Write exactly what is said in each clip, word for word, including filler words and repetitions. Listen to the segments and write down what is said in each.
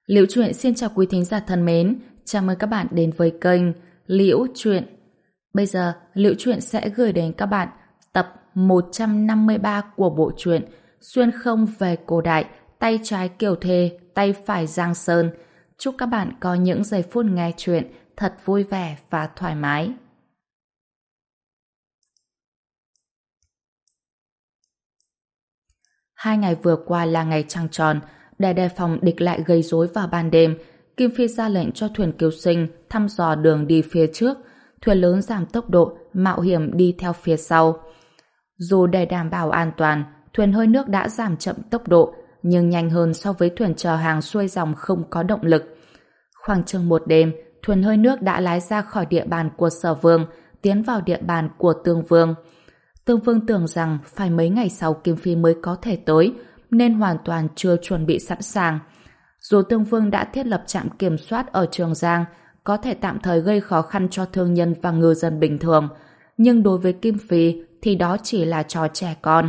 Liễu Chuyện xin chào quý thính giả thân mến, chào mừng các bạn đến với kênh Liễu Chuyện. Bây giờ, Liễu Chuyện sẽ gửi đến các bạn tập một trăm năm mươi ba của bộ truyện Xuyên không về cổ đại, tay trái Kiều Thê, tay phải Giang Sơn. Chúc các bạn có những giây phút nghe chuyện thật vui vẻ và thoải mái. Hai ngày vừa qua là ngày trăng tròn, để đề phòng địch lại gây rối vào ban đêm, Kim Phi ra lệnh cho thuyền cứu sinh thăm dò đường đi phía trước, thuyền lớn giảm tốc độ, mạo hiểm đi theo phía sau. Dù để đảm bảo an toàn, thuyền hơi nước đã giảm chậm tốc độ, nhưng nhanh hơn so với thuyền chở hàng xuôi dòng không có động lực. Khoảng chừng một đêm, thuyền hơi nước đã lái ra khỏi địa bàn của Sở Vương, tiến vào địa bàn của Tương Vương. Tương Vương tưởng rằng phải mấy ngày sau Kim Phi mới có thể tới, nên hoàn toàn chưa chuẩn bị sẵn sàng. Dù Tương Vương đã thiết lập trạm kiểm soát ở Trường Giang, có thể tạm thời gây khó khăn cho thương nhân và ngư dân bình thường, nhưng đối với Kim Phi thì đó chỉ là trò trẻ con.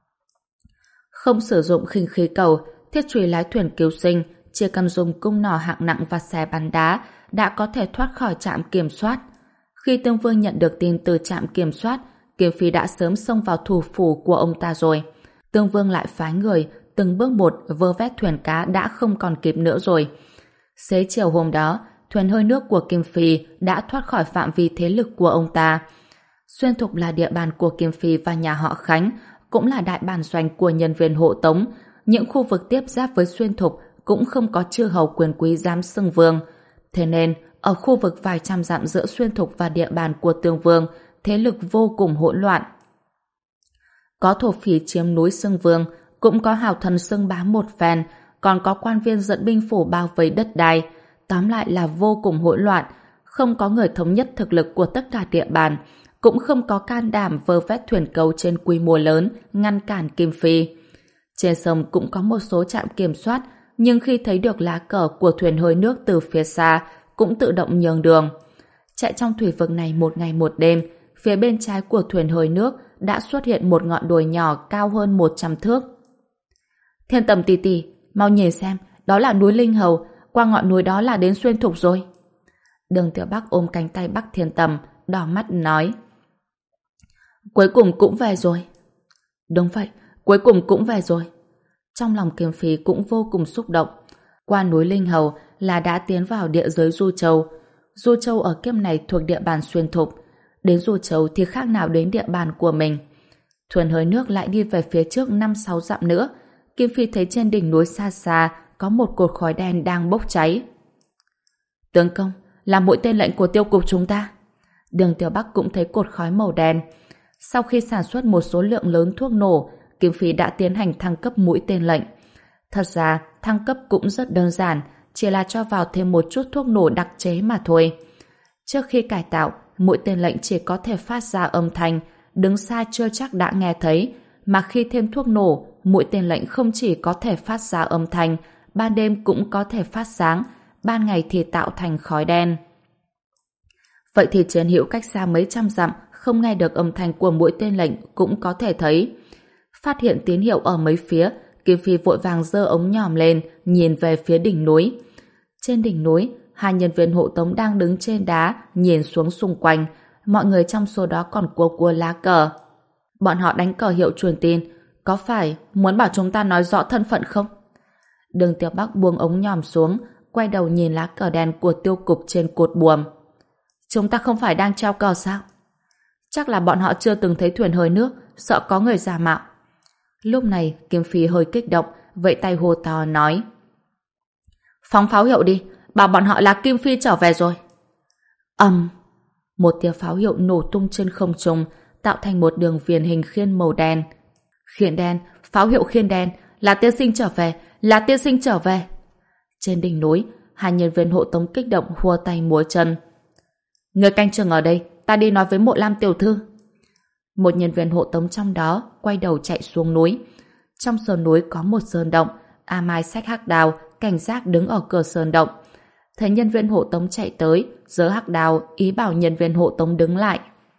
Không sử dụng khinh khí cầu, thiết chùy lái thuyền cứu sinh, chỉ cần dùng cung nỏ hạng nặng và xe bắn đá đã có thể thoát khỏi trạm kiểm soát. Khi Tương Vương nhận được tin từ trạm kiểm soát, Kim Phi đã sớm xông vào thủ phủ của ông ta rồi. Tương Vương lại phái người từng bước một vơ vét thuyền cá đã không còn kịp nữa rồi. Xế chiều hôm đó, thuyền hơi nước của Kim Phi đã thoát khỏi phạm vi thế lực của ông ta. Xuyên Thục là địa bàn của Kim Phi và nhà họ Khánh, cũng là đại bản doanh của nhân viên hộ tống. Những khu vực tiếp giáp với Xuyên Thục cũng không có chư hầu quyền quý dám xưng vương. Thế nên, ở khu vực vài trăm dặm giữa Xuyên Thục và địa bàn của Tương Vương, thế lực vô cùng hỗn loạn. Có thổ phỉ chiếm núi xưng vương, cũng có hào thần xưng bá một phen, còn có quan viên dẫn binh phủ bao vây đất đai. Tóm lại là vô cùng hỗn loạn, không có người thống nhất thực lực của tất cả địa bàn, cũng không có can đảm vơ vét thuyền cầu trên quy mô lớn ngăn cản Kim Phi. Trên sông cũng có một số trạm kiểm soát, nhưng khi thấy được lá cờ của thuyền hơi nước từ phía xa, cũng tự động nhường đường. Chạy trong thủy vực này một ngày một đêm, phía bên trái của thuyền hơi nước đã xuất hiện một ngọn đồi nhỏ cao hơn một trăm thước. Thiên Tầm tỷ tỷ, mau nhìn xem, đó là núi Linh Hầu, qua ngọn núi đó là đến Xuyên Thục rồi. Đường Tiểu Bắc ôm cánh tay Bắc Thiên Tầm, đỏ mắt nói. Cuối cùng cũng về rồi. Đúng vậy, cuối cùng cũng về rồi. Trong lòng Kim Phi cũng vô cùng xúc động. Qua núi Linh Hầu là đã tiến vào địa giới Du Châu. Du Châu ở kiếp này thuộc địa bàn Xuyên Thục. Đến Du Châu thì khác nào đến địa bàn của mình. Thuyền hơi nước lại đi về phía trước năm sáu dặm nữa. Kim Phi thấy trên đỉnh núi xa xa có một cột khói đen đang bốc cháy. Tướng công, là mũi tên lệnh của tiêu cục chúng ta. Đường Tiểu Bắc cũng thấy cột khói màu đen. Sau khi sản xuất một số lượng lớn thuốc nổ, Kim Phi đã tiến hành thăng cấp mũi tên lệnh. Thật ra, thăng cấp cũng rất đơn giản, chỉ là cho vào thêm một chút thuốc nổ đặc chế mà thôi. Trước khi cải tạo, mũi tên lệnh chỉ có thể phát ra âm thanh, đứng xa chưa chắc đã nghe thấy, mà khi thêm thuốc nổ, mũi tên lệnh không chỉ có thể phát ra âm thanh, ban đêm cũng có thể phát sáng, ban ngày thì tạo thành khói đen. Vậy thì chiến hữu cách xa mấy trăm dặm không nghe được âm thanh của mũi tên lệnh cũng có thể thấy. Phát hiện tín hiệu ở mấy phía, Kim Phi vội vàng giơ ống nhòm lên, nhìn về phía đỉnh núi. Trên đỉnh núi, hai nhân viên hộ tống đang đứng trên đá, nhìn xuống xung quanh. Mọi người trong số đó còn cua cua lá cờ. Bọn họ đánh cờ hiệu truyền tin. Có phải muốn bảo chúng ta nói rõ thân phận không? Đường Tiểu Bắc buông ống nhòm xuống, quay đầu nhìn lá cờ đen của tiêu cục trên cột buồm. Chúng ta không phải đang treo cờ sao? Chắc là bọn họ chưa từng thấy thuyền hơi nước, sợ có người giả mạo. Lúc này, Kim Phi hơi kích động, vẫy tay hô to nói. Phóng pháo hiệu đi, bảo bọn họ là Kim Phi trở về rồi. Ầm, một tia pháo hiệu nổ tung trên không trung, tạo thành một đường viền hình khiên màu đen. Khiên đen, pháo hiệu khiên đen, là tiên sinh trở về, là tiên sinh trở về. Trên đỉnh núi, hai nhân viên hộ tống kích động hua tay múa chân. Người canh chừng ở đây, ta đi nói với Mộ Lam tiểu thư. Một nhân viên hộ tống trong đó quay đầu chạy xuống núi. Trong sơn núi có một sơn động, A Mai xách hắc đao, cảnh giác đứng ở cửa sơn động. Thấy nhân viên hộ tống chạy tới, giơ hắc đao, ý bảo nhân viên hộ tống đứng lại.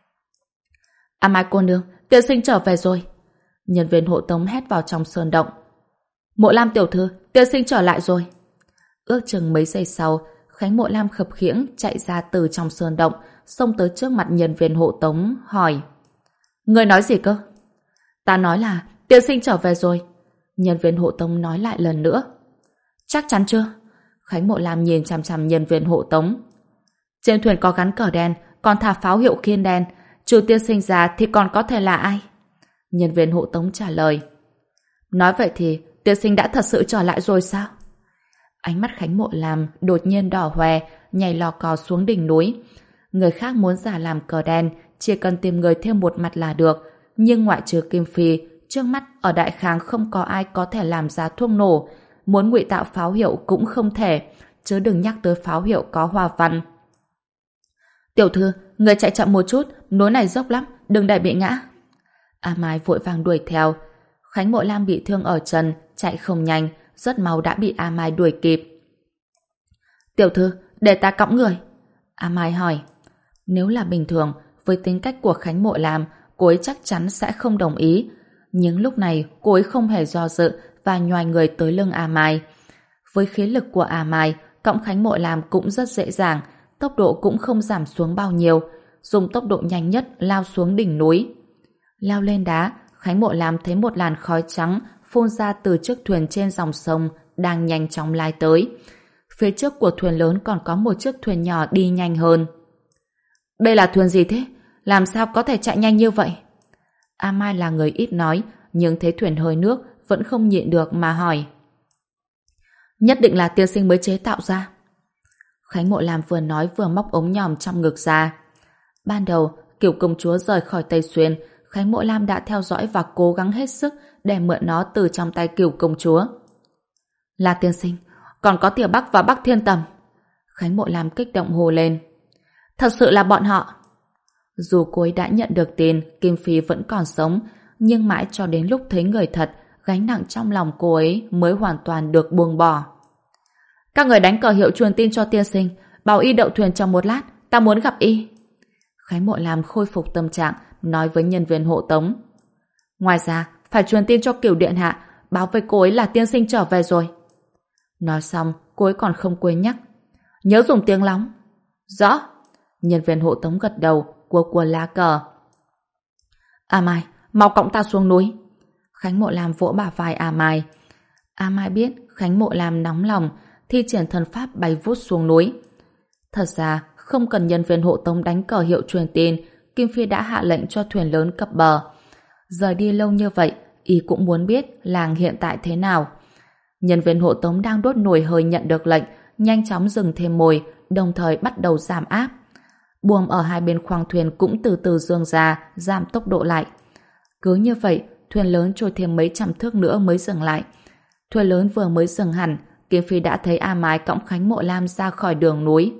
A Mai cô nương, tiên sinh trở về rồi. Nhân viên hộ tống hét vào trong sơn động. Mộ Lam tiểu thư, tiên sinh trở lại rồi. Ước chừng mấy giây sau, Khánh Mộ Lam khập khiễng chạy ra từ trong sơn động, xông tới trước mặt nhân viên hộ tống, hỏi: Người nói gì cơ? Ta nói là tiên sinh trở về rồi. Nhân viên hộ tống nói lại lần nữa. Chắc chắn chưa? Khánh Mộ Lam nhìn chằm chằm nhân viên hộ tống. Trên thuyền có gắn cờ đen, còn thả pháo hiệu khiên đen, trừ tiên sinh ra thì còn có thể là ai? Nhân viên hộ tống trả lời. Nói vậy thì tiên sinh đã thật sự trở lại rồi sao? Ánh mắt Khánh Mộ Lam đột nhiên đỏ hoe, nhảy lò cò xuống đỉnh núi. Người khác muốn giả làm cờ đen, chỉ cần tìm người thêm một mặt là được, nhưng ngoại trừ Kim Phi, trước mắt ở Đại Khang không có ai có thể làm ra thuốc nổ, muốn ngụy tạo pháo hiệu cũng không thể, chứ đừng nhắc tới pháo hiệu có hoa văn. Tiểu thư, người chạy chậm một chút, núi này dốc lắm, đừng để bị ngã. A Mai vội vàng đuổi theo. Khánh Mộ Lam bị thương ở chân, chạy không nhanh, rất mau đã bị A Mai đuổi kịp. Tiểu thư, để ta cõng người. A Mai hỏi. Nếu là bình thường, với tính cách của Khánh Mộ Lam, cô ấy chắc chắn sẽ không đồng ý. Nhưng lúc này, cô ấy không hề do dự và nhoài người tới lưng A Mai. Với khí lực của A Mai, cõng Khánh Mộ Lam cũng rất dễ dàng, tốc độ cũng không giảm xuống bao nhiêu, dùng tốc độ nhanh nhất lao xuống đỉnh núi. Lao lên đá, Khánh Mộ Lam thấy một làn khói trắng phun ra từ chiếc thuyền trên dòng sông đang nhanh chóng lai tới. Phía trước của thuyền lớn còn có một chiếc thuyền nhỏ đi nhanh hơn. Đây là thuyền gì thế? Làm sao có thể chạy nhanh như vậy? A Mai là người ít nói, nhưng thấy thuyền hơi nước vẫn không nhịn được mà hỏi. Nhất định là tiên sinh mới chế tạo ra. Khánh Mộ Lam vừa nói vừa móc ống nhòm trong ngực ra. Ban đầu, Kiểu công chúa rời khỏi Tây Xuyên, Khánh Mộ Lam đã theo dõi và cố gắng hết sức để mượn nó từ trong tay Kiểu công chúa. Là tiên sinh, còn có Tiểu Bắc và Bắc Thiên Tầm. Khánh Mộ Lam kích động hô lên. Thật sự là bọn họ. Dù cô ấy đã nhận được tin Kim Phi vẫn còn sống, nhưng mãi cho đến lúc thấy người thật, gánh nặng trong lòng cô ấy mới hoàn toàn được buông bỏ. Các người đánh cờ hiệu truyền tin cho tiên sinh, bảo y đậu thuyền trong một lát, ta muốn gặp y. Khánh Mộ Lam khôi phục tâm trạng, nói với nhân viên hộ tống. Ngoài ra, phải truyền tin cho Cửu Điện Hạ, báo với cô ấy là tiên sinh trở về rồi. Nói xong, cô ấy còn không quên nhắc. Nhớ dùng tiếng lóng. Rõ. Nhân viên hộ tống gật đầu, cua cua lá cờ. A Mai, mau cõng ta xuống núi. Khánh Mộ Lam vỗ bả vai A Mai. A Mai biết Khánh Mộ Lam nóng lòng, thi triển thần pháp bay vút xuống núi. Thật ra, không cần nhân viên hộ tống đánh cờ hiệu truyền tin, Kim Phi đã hạ lệnh cho thuyền lớn cập bờ. Rời đi lâu như vậy, y cũng muốn biết làng hiện tại thế nào. Nhân viên hộ tống đang đốt nồi hơi nhận được lệnh, nhanh chóng dừng thêm mồi, đồng thời bắt đầu giảm áp. Buồm ở hai bên khoang thuyền cũng từ từ dương ra, giảm tốc độ lại. Cứ như vậy, thuyền lớn trôi thêm mấy trăm thước nữa mới dừng lại. Thuyền lớn vừa mới dừng hẳn, Kim Phi đã thấy A Mai cõng Khánh Mộ Lam ra khỏi đường núi.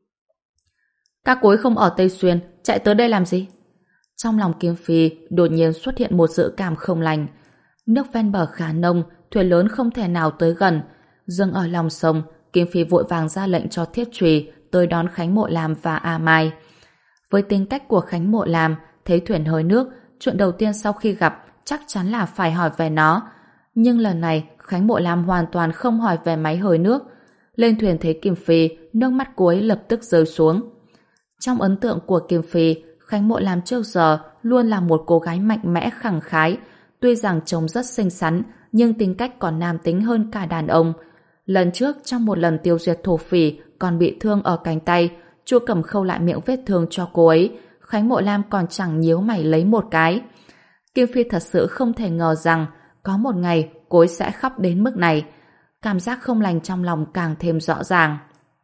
Các cô ấy không ở Tây Xuyên, chạy tới đây làm gì? Trong lòng Kim Phi đột nhiên xuất hiện một dự cảm không lành. Nước ven bờ khá nông, thuyền lớn không thể nào tới gần. Dừng ở lòng sông, Kim Phi vội vàng ra lệnh cho thiết trùy tới đón Khánh Mộ Lam và A Mai. Với tính cách của Khánh Mộ Lam, thấy thuyền hơi nước, chuyện đầu tiên sau khi gặp chắc chắn là phải hỏi về nó. Nhưng lần này, Khánh Mộ Lam hoàn toàn không hỏi về máy hơi nước. Lên thuyền thấy Kim Phi, nước mắt cô ấy lập tức rơi xuống. Trong ấn tượng của Kim Phi, Khánh Mộ Lam trước giờ luôn là một cô gái mạnh mẽ khẳng khái. Tuy rằng trông rất xinh xắn, nhưng tính cách còn nam tính hơn cả đàn ông. Lần trước, trong một lần tiêu diệt thổ phỉ, còn bị thương ở cánh tay, Chu Cẩm khâu lại miệng vết thương cho cô ấy. Khánh Mộ Lam còn chẳng nhíu mày lấy một cái. Kim Phi thật sự không thể ngờ rằng có một ngày cô ấy sẽ khóc đến mức này. Cảm giác không lành trong lòng càng thêm rõ ràng.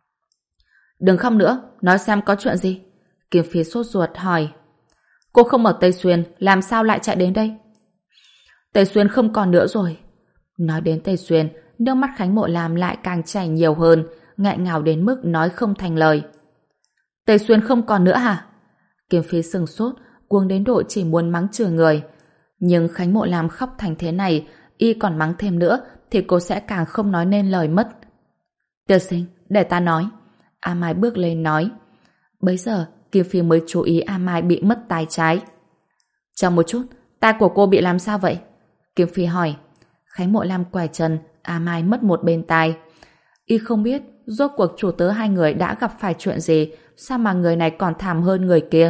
Đừng khóc nữa, nói xem có chuyện gì. Kim Phi sốt ruột hỏi. Cô không ở Tây Xuyên, làm sao lại chạy đến đây? Tây Xuyên không còn nữa rồi. Nói đến Tây Xuyên, nước mắt Khánh Mộ Lam lại càng chảy nhiều hơn, nghẹn ngào đến mức nói không thành lời. Tây Xuyên không còn nữa hả? Kim Phi sừng sốt, cuồng đến độ chỉ muốn mắng chửi người. Nhưng Khánh Mộ Lam khóc thành thế này, y còn mắng thêm nữa thì cô sẽ càng không nói nên lời mất. Tiên sinh, để ta nói. A Mai bước lên nói. Bấy giờ, Kim Phi mới chú ý A Mai bị mất tai trái. Chờ một chút, tai của cô bị làm sao vậy? Kim Phi hỏi. Khánh Mộ Lam quay chân, A Mai mất một bên tai. Y không biết rốt cuộc chủ tớ hai người đã gặp phải chuyện gì, sao mà người này còn thảm hơn người kia.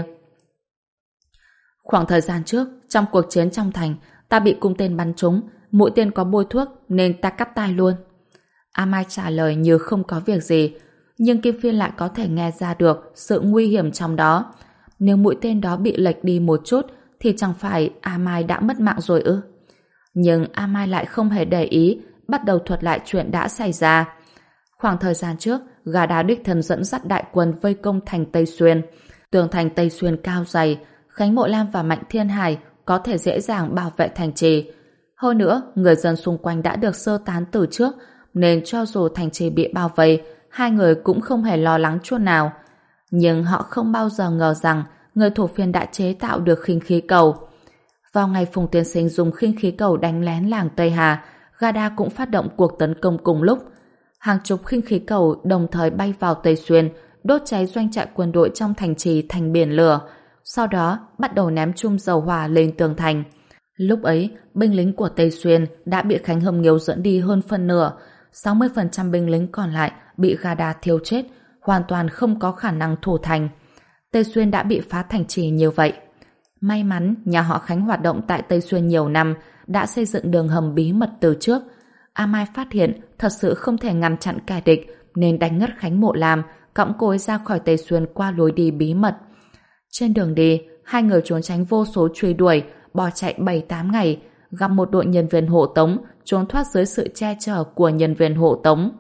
Khoảng thời gian trước, trong cuộc chiến trong thành, ta bị cung tên bắn trúng, mũi tên có bôi thuốc nên ta cắt tai luôn. A Mai trả lời như không có việc gì, nhưng Kim Phiên lại có thể nghe ra được sự nguy hiểm trong đó. Nếu mũi tên đó bị lệch đi một chút thì chẳng phải A Mai đã mất mạng rồi ư? Nhưng A Mai lại không hề để ý, bắt đầu thuật lại chuyện đã xảy ra. Khoảng thời gian trước, Gà Đá đích thân dẫn dắt đại quân vây công thành Tây Xuyên. Tường thành Tây Xuyên cao dày, Khánh Mộ Lam và Mạnh Thiên Hải có thể dễ dàng bảo vệ thành trì. Hơn nữa, người dân xung quanh đã được sơ tán từ trước, nên cho dù thành trì bị bao vây, hai người cũng không hề lo lắng chút nào. Nhưng họ không bao giờ ngờ rằng người thổ phiên đã chế tạo được khinh khí cầu. Vào ngày Phùng Tiên Sinh dùng khinh khí cầu đánh lén làng Tây Hà, Gà Đá cũng phát động cuộc tấn công cùng lúc. Hàng chục khinh khí cầu đồng thời bay vào Tây Xuyên, đốt cháy doanh trại quân đội trong thành trì thành biển lửa, sau đó bắt đầu ném chum dầu hỏa lên tường thành. Lúc ấy, binh lính của Tây Xuyên đã bị Khánh Hâm Nghiêu dẫn đi hơn phân nửa, sáu mươi phần trăm binh lính còn lại bị Gà Đá thiêu chết, hoàn toàn không có khả năng thủ thành. Tây Xuyên đã bị phá thành trì như vậy. May mắn nhà họ Khánh hoạt động tại Tây Xuyên nhiều năm, đã xây dựng đường hầm bí mật từ trước. A Mai phát hiện thật sự không thể ngăn chặn kẻ địch nên đánh ngất Khánh Mộ Lam, cõng cô ấy ra khỏi Tây Xuyên qua lối đi bí mật. Trên đường đi, hai người trốn tránh vô số truy đuổi, bỏ chạy bảy tám ngày, gặp một đội nhân viên hộ tống, trốn thoát dưới sự che chở của nhân viên hộ tống.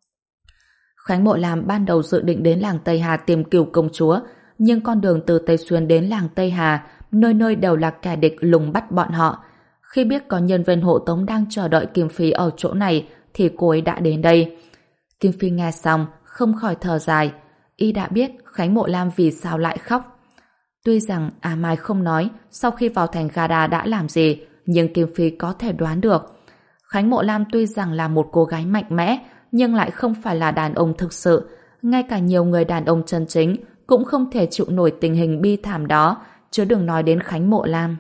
Khánh Mộ Lam ban đầu dự định đến làng Tây Hà tìm Cửu công chúa, nhưng con đường từ Tây Xuyên đến làng Tây Hà, nơi nơi đều là kẻ địch lùng bắt bọn họ. Khi biết có nhân viên hộ tống đang chờ đợi Kim Phi ở chỗ này, thì cô ấy đã đến đây. Kim Phi nghe xong, không khỏi thở dài. Y đã biết Khánh Mộ Lam vì sao lại khóc. Tuy rằng A Mai không nói sau khi vào thành Gà Đá đã làm gì, nhưng Kim Phi có thể đoán được. Khánh Mộ Lam tuy rằng là một cô gái mạnh mẽ, nhưng lại không phải là đàn ông thực sự. Ngay cả nhiều người đàn ông chân chính cũng không thể chịu nổi tình hình bi thảm đó, chứ đừng nói đến Khánh Mộ Lam.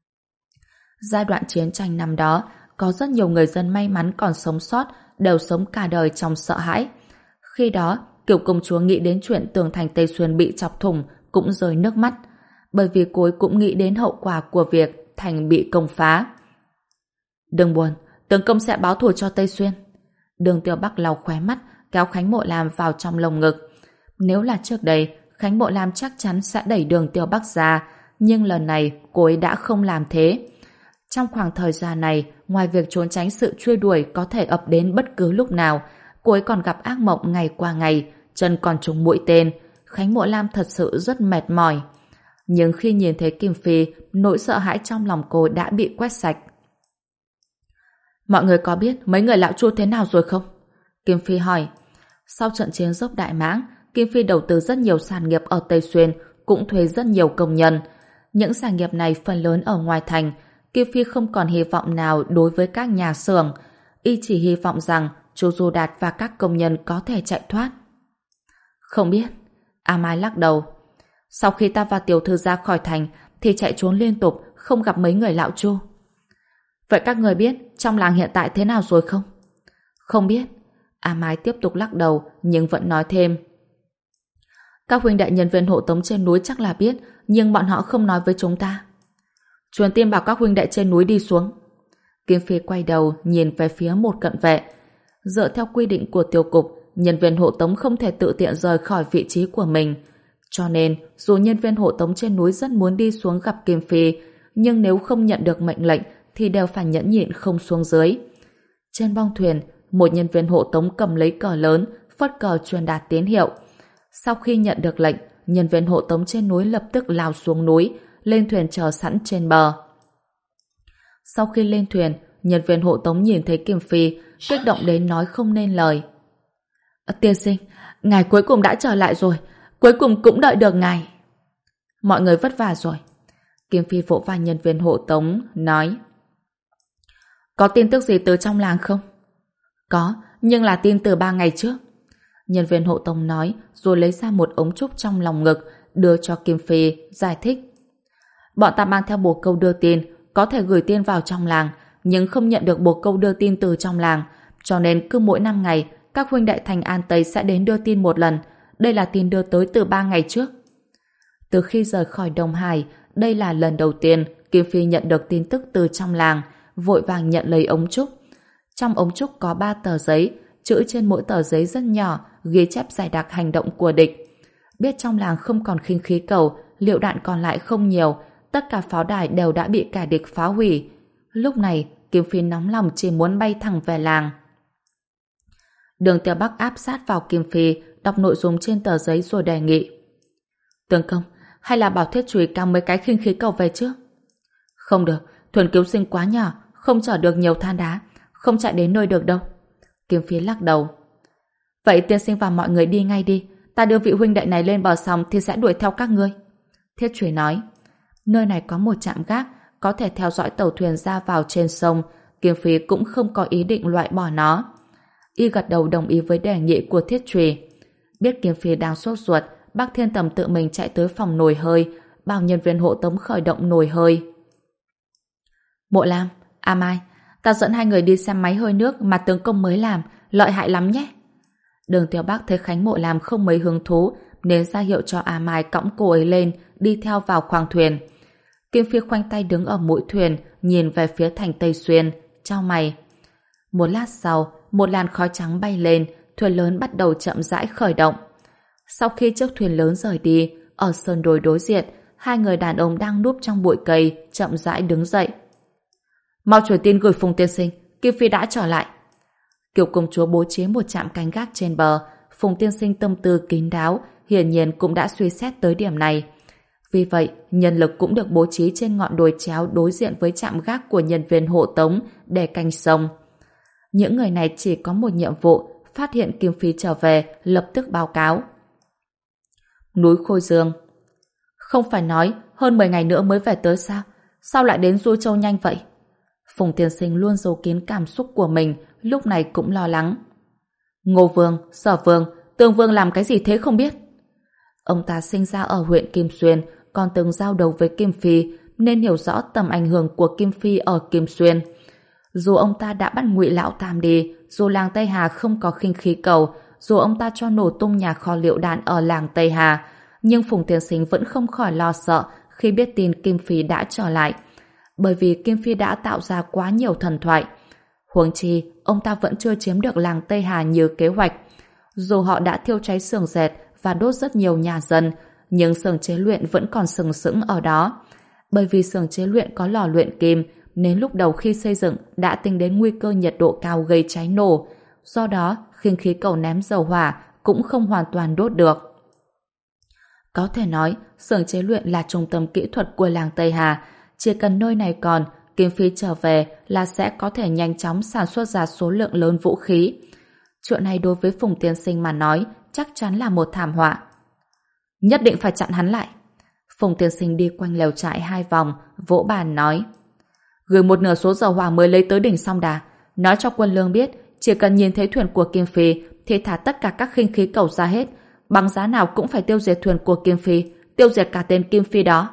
Giai đoạn chiến tranh năm đó, có rất nhiều người dân may mắn còn sống sót, đều sống cả đời trong sợ hãi. Khi đó, Cửu công chúa nghĩ đến chuyện tường thành Tây Xuyên bị chọc thủng, cũng rơi nước mắt, bởi vì cô ấy cũng nghĩ đến hậu quả của việc thành bị công phá. Đừng buồn, tướng công sẽ báo thù cho Tây Xuyên. Đường Tiêu Bắc lau khóe mắt, kéo Khánh Mộ Lam vào trong lồng ngực. Nếu là trước đây, Khánh Mộ Lam chắc chắn sẽ đẩy Đường Tiêu Bắc ra, nhưng lần này cô ấy đã không làm thế. Trong khoảng thời gian này, ngoài việc trốn tránh sự truy đuổi có thể ập đến bất cứ lúc nào, cô ấy còn gặp ác mộng ngày qua ngày, chân còn trúng mũi tên. Khánh Mộ Lam thật sự rất mệt mỏi. Nhưng khi nhìn thấy Kim Phi, nỗi sợ hãi trong lòng cô đã bị quét sạch. Mọi người có biết mấy người lão Chu thế nào rồi không? Kim Phi hỏi. Sau trận chiến dốc Đại Mãng, Kim Phi đầu tư rất nhiều sản nghiệp ở Tây Xuyên, cũng thuê rất nhiều công nhân. Những sản nghiệp này phần lớn ở ngoài thành. Kim Phi không còn hy vọng nào đối với các nhà xưởng. Y chỉ hy vọng rằng chú Du Đạt và các công nhân có thể chạy thoát. Không biết. A Mai lắc đầu. Sau khi ta và tiểu thư ra khỏi thành thì chạy trốn liên tục, không gặp mấy người lão Chu. Vậy các người biết trong làng hiện tại thế nào rồi không? Không biết. A Mai tiếp tục lắc đầu nhưng vẫn nói thêm. Các huynh đệ nhân viên hộ tống trên núi chắc là biết, nhưng bọn họ không nói với chúng ta. Truyền tin bảo các huynh đệ trên núi đi xuống. Kim Phi quay đầu nhìn về phía một cận vệ. Dựa theo quy định của tiêu cục, nhân viên hộ tống không thể tự tiện rời khỏi vị trí của mình. Cho nên, dù nhân viên hộ tống trên núi rất muốn đi xuống gặp Kim Phi, nhưng nếu không nhận được mệnh lệnh thì đều phải nhẫn nhịn không xuống dưới. Trên bong thuyền, một nhân viên hộ tống cầm lấy cờ lớn, phất cờ truyền đạt tín hiệu. Sau khi nhận được lệnh, nhân viên hộ tống trên núi lập tức lao xuống núi, lên thuyền chờ sẵn trên bờ. Sau khi lên thuyền, nhân viên hộ tống nhìn thấy Kim Phi, kích động đến nói không nên lời. Tiên sinh, ngài cuối cùng đã trở lại rồi, cuối cùng cũng đợi được ngài. Mọi người vất vả rồi. Kim Phi vỗ vai nhân viên hộ tống, nói. Có tin tức gì từ trong làng không? Có, nhưng là tin từ ba ngày trước. Nhân viên hộ tống nói, rồi lấy ra một ống trúc trong lòng ngực, đưa cho Kim Phi, giải thích. Bọn ta mang theo bồ câu đưa tin, có thể gửi tin vào trong làng, nhưng không nhận được bồ câu đưa tin từ trong làng, cho nên cứ mỗi năm ngày, các huynh đệ thành An Tây sẽ đến đưa tin một lần. Đây là tin đưa tới từ ba ngày trước. Từ khi rời khỏi Đông Hải, đây là lần đầu tiên Kim Phi nhận được tin tức từ trong làng, vội vàng nhận lấy ống trúc. Trong ống trúc có ba tờ giấy, chữ trên mỗi tờ giấy rất nhỏ, ghi chép dày đặc hành động của địch. Biết trong làng không còn khinh khí cầu, liệu đạn còn lại không nhiều, tất cả pháo đài đều đã bị kẻ địch phá hủy. Lúc này, Kim Phi nóng lòng chỉ muốn bay thẳng về làng. Đường Tiểu Bắc áp sát vào Kim Phi, đọc nội dung trên tờ giấy rồi đề nghị. Tướng công, hay là bảo Thiết Chùy căng mấy cái khinh khí cầu về trước? Không được, thuyền cứu sinh quá nhỏ, không chở được nhiều than đá, không chạy đến nơi được đâu. Kim Phi lắc đầu. Vậy tiên sinh và mọi người đi ngay đi, ta đưa vị huynh đệ này lên bờ xong thì sẽ đuổi theo các ngươi. Thiết Chùy nói. Nơi này có một trạm gác, có thể theo dõi tàu thuyền ra vào trên sông. Kim Phi cũng không có ý định loại bỏ nó. Y gật đầu đồng ý với đề nghị của Thiết Chùy. Biết Kim Phi đang sốt ruột, Bác Thiên Tầm tự mình chạy tới phòng nồi hơi, bảo nhân viên hộ tống khởi động nồi hơi. Mộ Lam, A Mai, ta dẫn hai người đi xem máy hơi nước mà tướng công mới làm, lợi hại lắm nhé. Đường Tiểu Bắc thấy Khánh Mộ Lam không mấy hứng thú, nên ra hiệu cho A Mai cõng cô ấy lên, đi theo vào khoang thuyền. Kim Phi khoanh tay đứng ở mũi thuyền, nhìn về phía thành Tây Xuyên, chau mày. Một lát sau, một làn khói trắng bay lên, thuyền lớn bắt đầu chậm rãi khởi động. Sau khi chiếc thuyền lớn rời đi, ở sườn đồi đối diện, hai người đàn ông đang núp trong bụi cây, chậm rãi đứng dậy. Mau truyền tin gửi Phùng tiên sinh, Kim Phi đã trở lại. Kiều công chúa bố trí một trạm canh gác trên bờ, Phùng tiên sinh tâm tư kín đáo, hiển nhiên cũng đã suy xét tới điểm này. Vì vậy, nhân lực cũng được bố trí trên ngọn đồi chéo đối diện với trạm gác của nhân viên hộ tống để canh sông. Những người này chỉ có một nhiệm vụ, phát hiện Kim Phi trở về, lập tức báo cáo. Núi Khôi Dương. Không phải nói hơn mười ngày nữa mới về tới sao? Sao lại đến Du Châu nhanh vậy? Phùng tiên sinh luôn giấu kín cảm xúc của mình, lúc này cũng lo lắng. Ngô Vương, Sở Vương, Tương Vương làm cái gì thế không biết? Ông ta sinh ra ở huyện Kim Xuyên, còn từng giao đấu với Kim Phi, nên hiểu rõ tầm ảnh hưởng của Kim Phi ở Kim Xuyên. Dù ông ta đã bắt Ngụy Lão Tam đi, dù làng Tây Hà không có khinh khí cầu, dù ông ta cho nổ tung nhà kho liệu đạn ở làng Tây Hà, nhưng Phùng tiên sinh vẫn không khỏi lo sợ khi biết tin Kim Phi đã trở lại. Bởi vì Kim Phi đã tạo ra quá nhiều thần thoại. Huống chi, ông ta vẫn chưa chiếm được làng Tây Hà như kế hoạch. Dù họ đã thiêu cháy xưởng dệt và đốt rất nhiều nhà dân, nhưng xưởng chế luyện vẫn còn sừng sững ở đó. Bởi vì xưởng chế luyện có lò luyện kim, nên lúc đầu khi xây dựng đã tính đến nguy cơ nhiệt độ cao gây cháy nổ. Do đó, khinh khí cầu ném dầu hỏa cũng không hoàn toàn đốt được. Có thể nói, xưởng chế luyện là trung tâm kỹ thuật của làng Tây Hà. Chỉ cần nơi này còn, Kim Phi trở về là sẽ có thể nhanh chóng sản xuất ra số lượng lớn vũ khí. Chuyện này đối với Phùng tiên sinh mà nói chắc chắn là một thảm họa. Nhất định phải chặn hắn lại. Phùng tiên sinh đi quanh lều trại hai vòng, vỗ bàn nói. Gửi một nửa số dầu hỏa mới lấy tới đỉnh Song Đà, nói cho quân lương biết chỉ cần nhìn thấy thuyền của Kim Phi thì thả tất cả các khinh khí cầu ra hết, bằng giá nào cũng phải tiêu diệt thuyền của Kim Phi, tiêu diệt cả tên Kim Phi đó.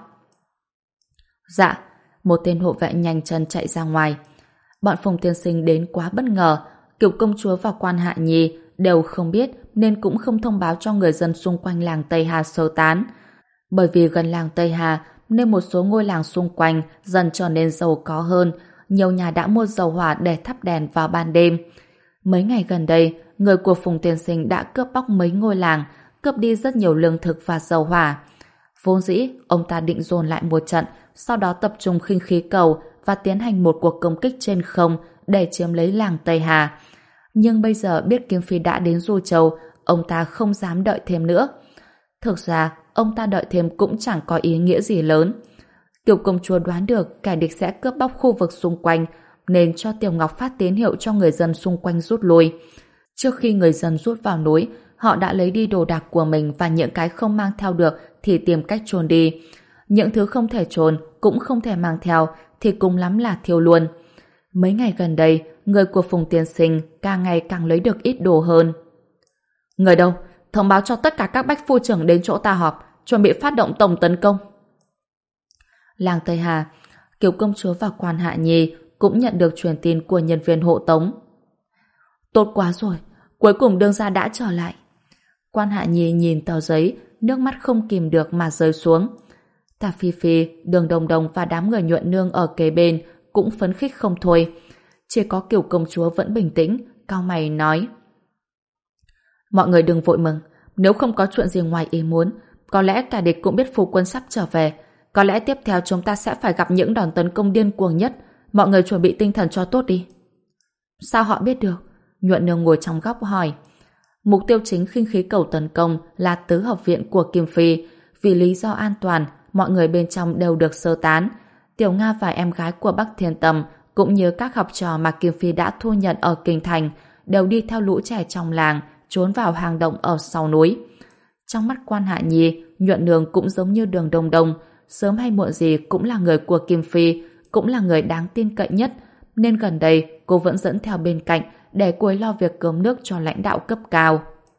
Dạ. Một tên hộ vệ nhanh chân chạy ra ngoài. Bọn Phùng tiên sinh đến quá bất ngờ, Kiều công chúa và Quan Hạ Nhi đều không biết nên cũng không thông báo cho người dân xung quanh làng Tây Hà sơ tán. Bởi vì gần làng Tây Hà nên một số ngôi làng xung quanh dần trở nên giàu có hơn, nhiều nhà đã mua dầu hỏa để thắp đèn vào ban đêm. Mấy ngày gần đây, người của Phùng tiên sinh đã cướp bóc mấy ngôi làng, cướp đi rất nhiều lương thực và dầu hỏa. Vốn dĩ, ông ta định dồn lại một trận, sau đó tập trung khinh khí cầu và tiến hành một cuộc công kích trên không để chiếm lấy làng Tây Hà. Nhưng bây giờ biết Kim Phi đã đến Du Châu, ông ta không dám đợi thêm nữa. Thực ra, ông ta đợi thêm cũng chẳng có ý nghĩa gì lớn. Kiều công chúa đoán được kẻ địch sẽ cướp bóc khu vực xung quanh, nên cho Tiểu Ngọc phát tín hiệu cho người dân xung quanh rút lui. Trước khi người dân rút vào núi, họ đã lấy đi đồ đạc của mình và những cái không mang theo được thì tìm cách chôn đi. Những thứ không thể chôn cũng không thể mang theo thì cùng lắm là thiêu luôn. Mấy ngày gần đây, người của Phùng tiên sinh càng ngày càng lấy được ít đồ hơn. Người đâu? Thông báo cho tất cả các bách phu trưởng đến chỗ ta họp, chuẩn bị phát động tổng tấn công. Làng Tây Hà, Kiều công chúa và Quan Hạ Nhi cũng nhận được truyền tin của nhân viên hộ tống. Tốt quá rồi, cuối cùng đương gia đã trở lại. Quan Hạ Nhi nhìn tờ giấy, nước mắt không kìm được mà rơi xuống. Tả Phi Phi, Đường Đồng Đồng và đám người nhuận nương ở kế bên cũng phấn khích không thôi. Chỉ có Kiều công chúa vẫn bình tĩnh, cau mày nói: mọi người đừng vội mừng, nếu không có chuyện gì ngoài ý muốn, có lẽ cả địch cũng biết phu quân sắp trở về. Có lẽ tiếp theo chúng ta sẽ phải gặp những đòn tấn công điên cuồng nhất. Mọi người chuẩn bị tinh thần cho tốt đi. Sao họ biết được? Nhuận nương ngồi trong góc hỏi. Mục tiêu chính khinh khí cầu tấn công là tứ hợp viện của Kim Phi. Vì lý do an toàn, mọi người bên trong đều được sơ tán. Tiểu Nga và em gái của Bắc Thiên Tầm cũng như các học trò mà Kim Phi đã thu nhận ở Kinh Thành đều đi theo lũ trẻ trong làng trốn vào hang động ở sau núi. Trong mắt Quan Hạ Nhi, Nhuận nương cũng giống như Đường Đông Đông, sớm hay muộn gì cũng là người của Kim Phi, cũng là người đáng tin cậy nhất, nên gần đây cô vẫn dẫn theo bên cạnh để cô ấy lo việc cơm nước cho lãnh đạo cấp cao.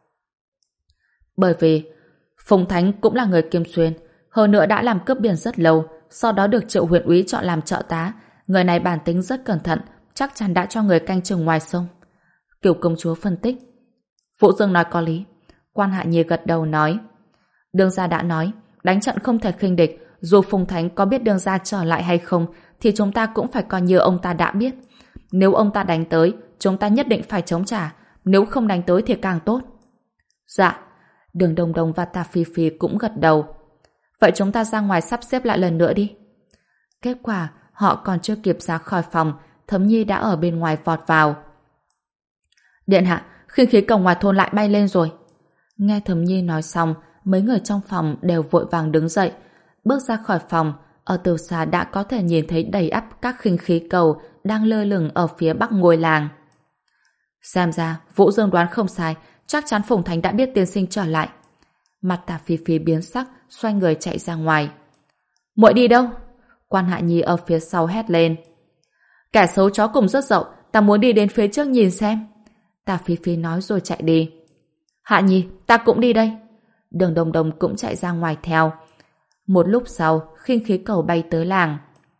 Bởi vì Phùng Thánh cũng là người Kim Xuyên, hơn nữa đã làm cướp biển rất lâu, sau đó được Triệu huyện úy chọn làm trợ tá. Người này bản tính rất cẩn thận, chắc chắn đã cho người canh chừng ngoài sông. Kiều công chúa phân tích. Vũ Dương nói có lý. Quan Hạ Nhi gật đầu nói: đương gia đã nói, đánh trận không thể khinh địch, dù Phùng Thánh có biết đương gia trở lại hay không, thì chúng ta cũng phải coi như ông ta đã biết. Nếu ông ta đánh tới, chúng ta nhất định phải chống trả, nếu không đánh tới thì càng tốt. Dạ. Đường Đông Đông và Tà Phi Phi cũng gật đầu. Vậy chúng ta ra ngoài sắp xếp lại lần nữa đi. Kết quả, họ còn chưa kịp ra khỏi phòng, Thấm Nhi đã ở bên ngoài vọt vào. Điện hạ, khinh khí cầu ngoài thôn lại bay lên rồi. Nghe Thấm Nhi nói xong, mấy người trong phòng đều vội vàng đứng dậy. Bước ra khỏi phòng, ở từ xa đã có thể nhìn thấy đầy ắp các khinh khí cầu đang lơ lửng ở phía bắc ngôi làng. Xem ra, Vũ Dương đoán không sai, chắc chắn Phùng Thánh đã biết tiên sinh trở lại. Mặt Tà Phi Phi biến sắc, xoay người chạy ra ngoài. Muội đi đâu? Quan Hạ Nhi ở phía sau hét lên. Kẻ xấu chó cùng rất dậu, ta muốn đi đến phía trước nhìn xem. Tà Phi Phi nói rồi chạy đi. Hạ Nhi, ta cũng đi đây. Đường Đồng Đồng cũng chạy ra ngoài theo. Một lúc sau, khinh khí cầu bay tới làng.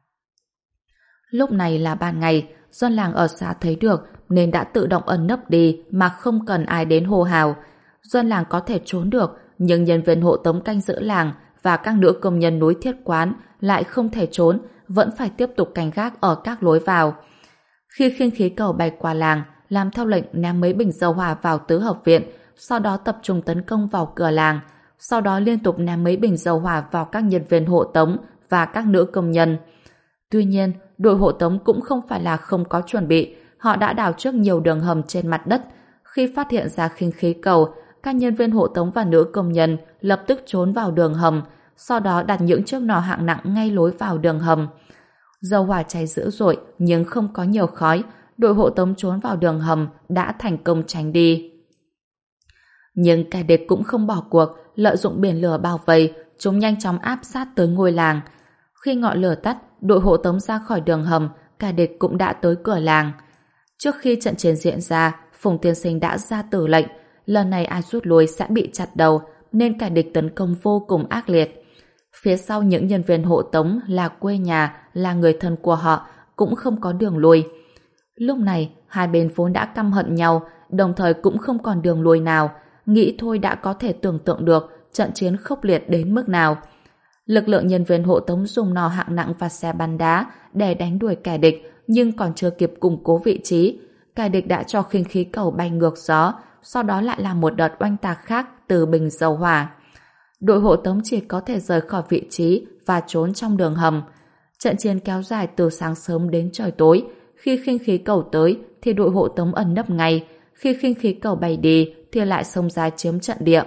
Lúc này là ban ngày, dân làng ở xa thấy được nên đã tự động ẩn nấp đi mà không cần ai đến hô hào. Dân làng có thể trốn được, nhưng nhân viên hộ tống canh giữ làng và các nữ công nhân núi thiết quán lại không thể trốn, vẫn phải tiếp tục canh gác ở các lối vào. Khi khinh khí cầu bay qua làng, làm theo lệnh ném mấy bình dầu hỏa vào tứ hợp viện, sau đó tập trung tấn công vào cửa làng, sau đó liên tục ném mấy bình dầu hỏa vào các nhân viên hộ tống và các nữ công nhân. Tuy nhiên, đội hộ tống cũng không phải là không có chuẩn bị, họ đã đào trước nhiều đường hầm trên mặt đất. Khi phát hiện ra khinh khí cầu, các nhân viên hộ tống và nữ công nhân lập tức trốn vào đường hầm, sau đó đặt những chiếc nỏ hạng nặng ngay lối vào đường hầm. Dầu hỏa cháy dữ dội nhưng không có nhiều khói, đội hộ tống trốn vào đường hầm đã thành công tránh đi. Nhưng kẻ địch cũng không bỏ cuộc, lợi dụng biển lửa bao vây, chúng nhanh chóng áp sát tới ngôi làng. Khi ngọn lửa tắt, đội hộ tống ra khỏi đường hầm, kẻ địch cũng đã tới cửa làng. Trước khi trận chiến diễn ra, Phùng tiên sinh đã ra tử lệnh, lần này ai rút lui sẽ bị chặt đầu, nên kẻ địch tấn công vô cùng ác liệt. Phía sau những nhân viên hộ tống là quê nhà, là người thân của họ, cũng không có đường lui. Lúc này, hai bên vốn đã căm hận nhau, đồng thời cũng không còn đường lui nào, nghĩ thôi đã có thể tưởng tượng được trận chiến khốc liệt đến mức nào. Lực lượng nhân viên hộ tống dùng nỏ hạng nặng và xe bắn đá để đánh đuổi kẻ địch, nhưng còn chưa kịp củng cố vị trí, kẻ địch đã cho khinh khí cầu bay ngược gió, sau đó lại là một đợt oanh tạc khác từ bình dầu hỏa. Đội hộ tống chỉ có thể rời khỏi vị trí và trốn trong đường hầm. Trận chiến kéo dài từ sáng sớm đến trời tối. Khi khinh khí cầu tới thì đội hộ tống ẩn nấp ngay, khi khinh khí cầu bay đi thì lại xông ra chiếm trận địa.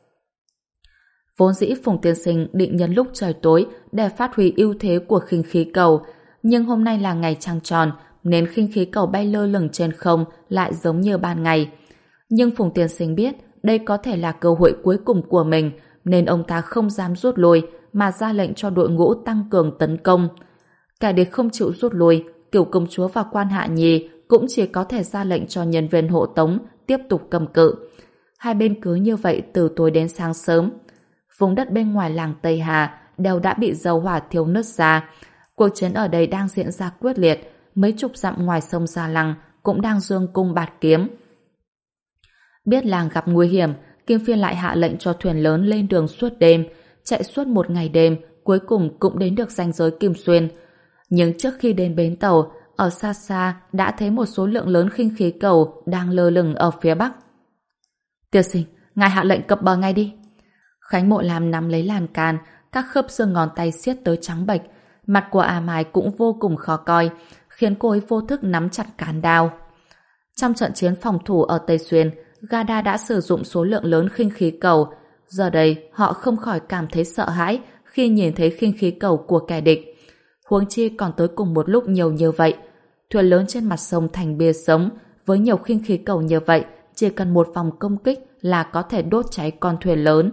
Vốn dĩ Phùng tiên sinh định nhân lúc trời tối để phát huy ưu thế của khinh khí cầu, nhưng hôm nay là ngày trăng tròn nên khinh khí cầu bay lơ lửng trên không lại giống như ban ngày. Nhưng Phùng tiên sinh biết đây có thể là cơ hội cuối cùng của mình, nên ông ta không dám rút lui mà ra lệnh cho đội ngũ tăng cường tấn công. Kẻ địch không chịu rút lui, Kiều công chúa và Quan Hạ Nhi cũng chỉ có thể ra lệnh cho nhân viên hộ tống tiếp tục cầm cự. Hai bên cứ như vậy từ tối đến sáng sớm. Vùng đất bên ngoài làng Tây Hà đều đã bị dầu hỏa thiêu nứt ra. Cuộc chiến ở đây đang diễn ra quyết liệt, mấy chục dặm ngoài sông Gia Lăng cũng đang dương cung bạt kiếm. Biết làng gặp nguy hiểm, Kim Phi lại hạ lệnh cho thuyền lớn lên đường suốt đêm, chạy suốt một ngày đêm, cuối cùng cũng đến được ranh giới Kim Xuyên. Nhưng trước khi đến bến tàu, ở xa xa đã thấy một số lượng lớn khinh khí cầu đang lơ lửng ở phía bắc. Tiên sinh, ngài hạ lệnh cập bờ ngay đi. Khánh Mộ Lam nắm lấy lan can, các khớp xương ngón tay siết tới trắng bệch, mặt của A Mai cũng vô cùng khó coi, khiến cô ấy vô thức nắm chặt cán đao. Trong trận chiến phòng thủ ở Tây Xuyên, Gada đã sử dụng số lượng lớn khinh khí cầu. Giờ đây, họ không khỏi cảm thấy sợ hãi khi nhìn thấy khinh khí cầu của kẻ địch. Huống chi còn tới cùng một lúc nhiều như vậy. Thuyền lớn trên mặt sông thành bia sống, với nhiều khinh khí cầu như vậy, chỉ cần một vòng công kích là có thể đốt cháy con thuyền lớn.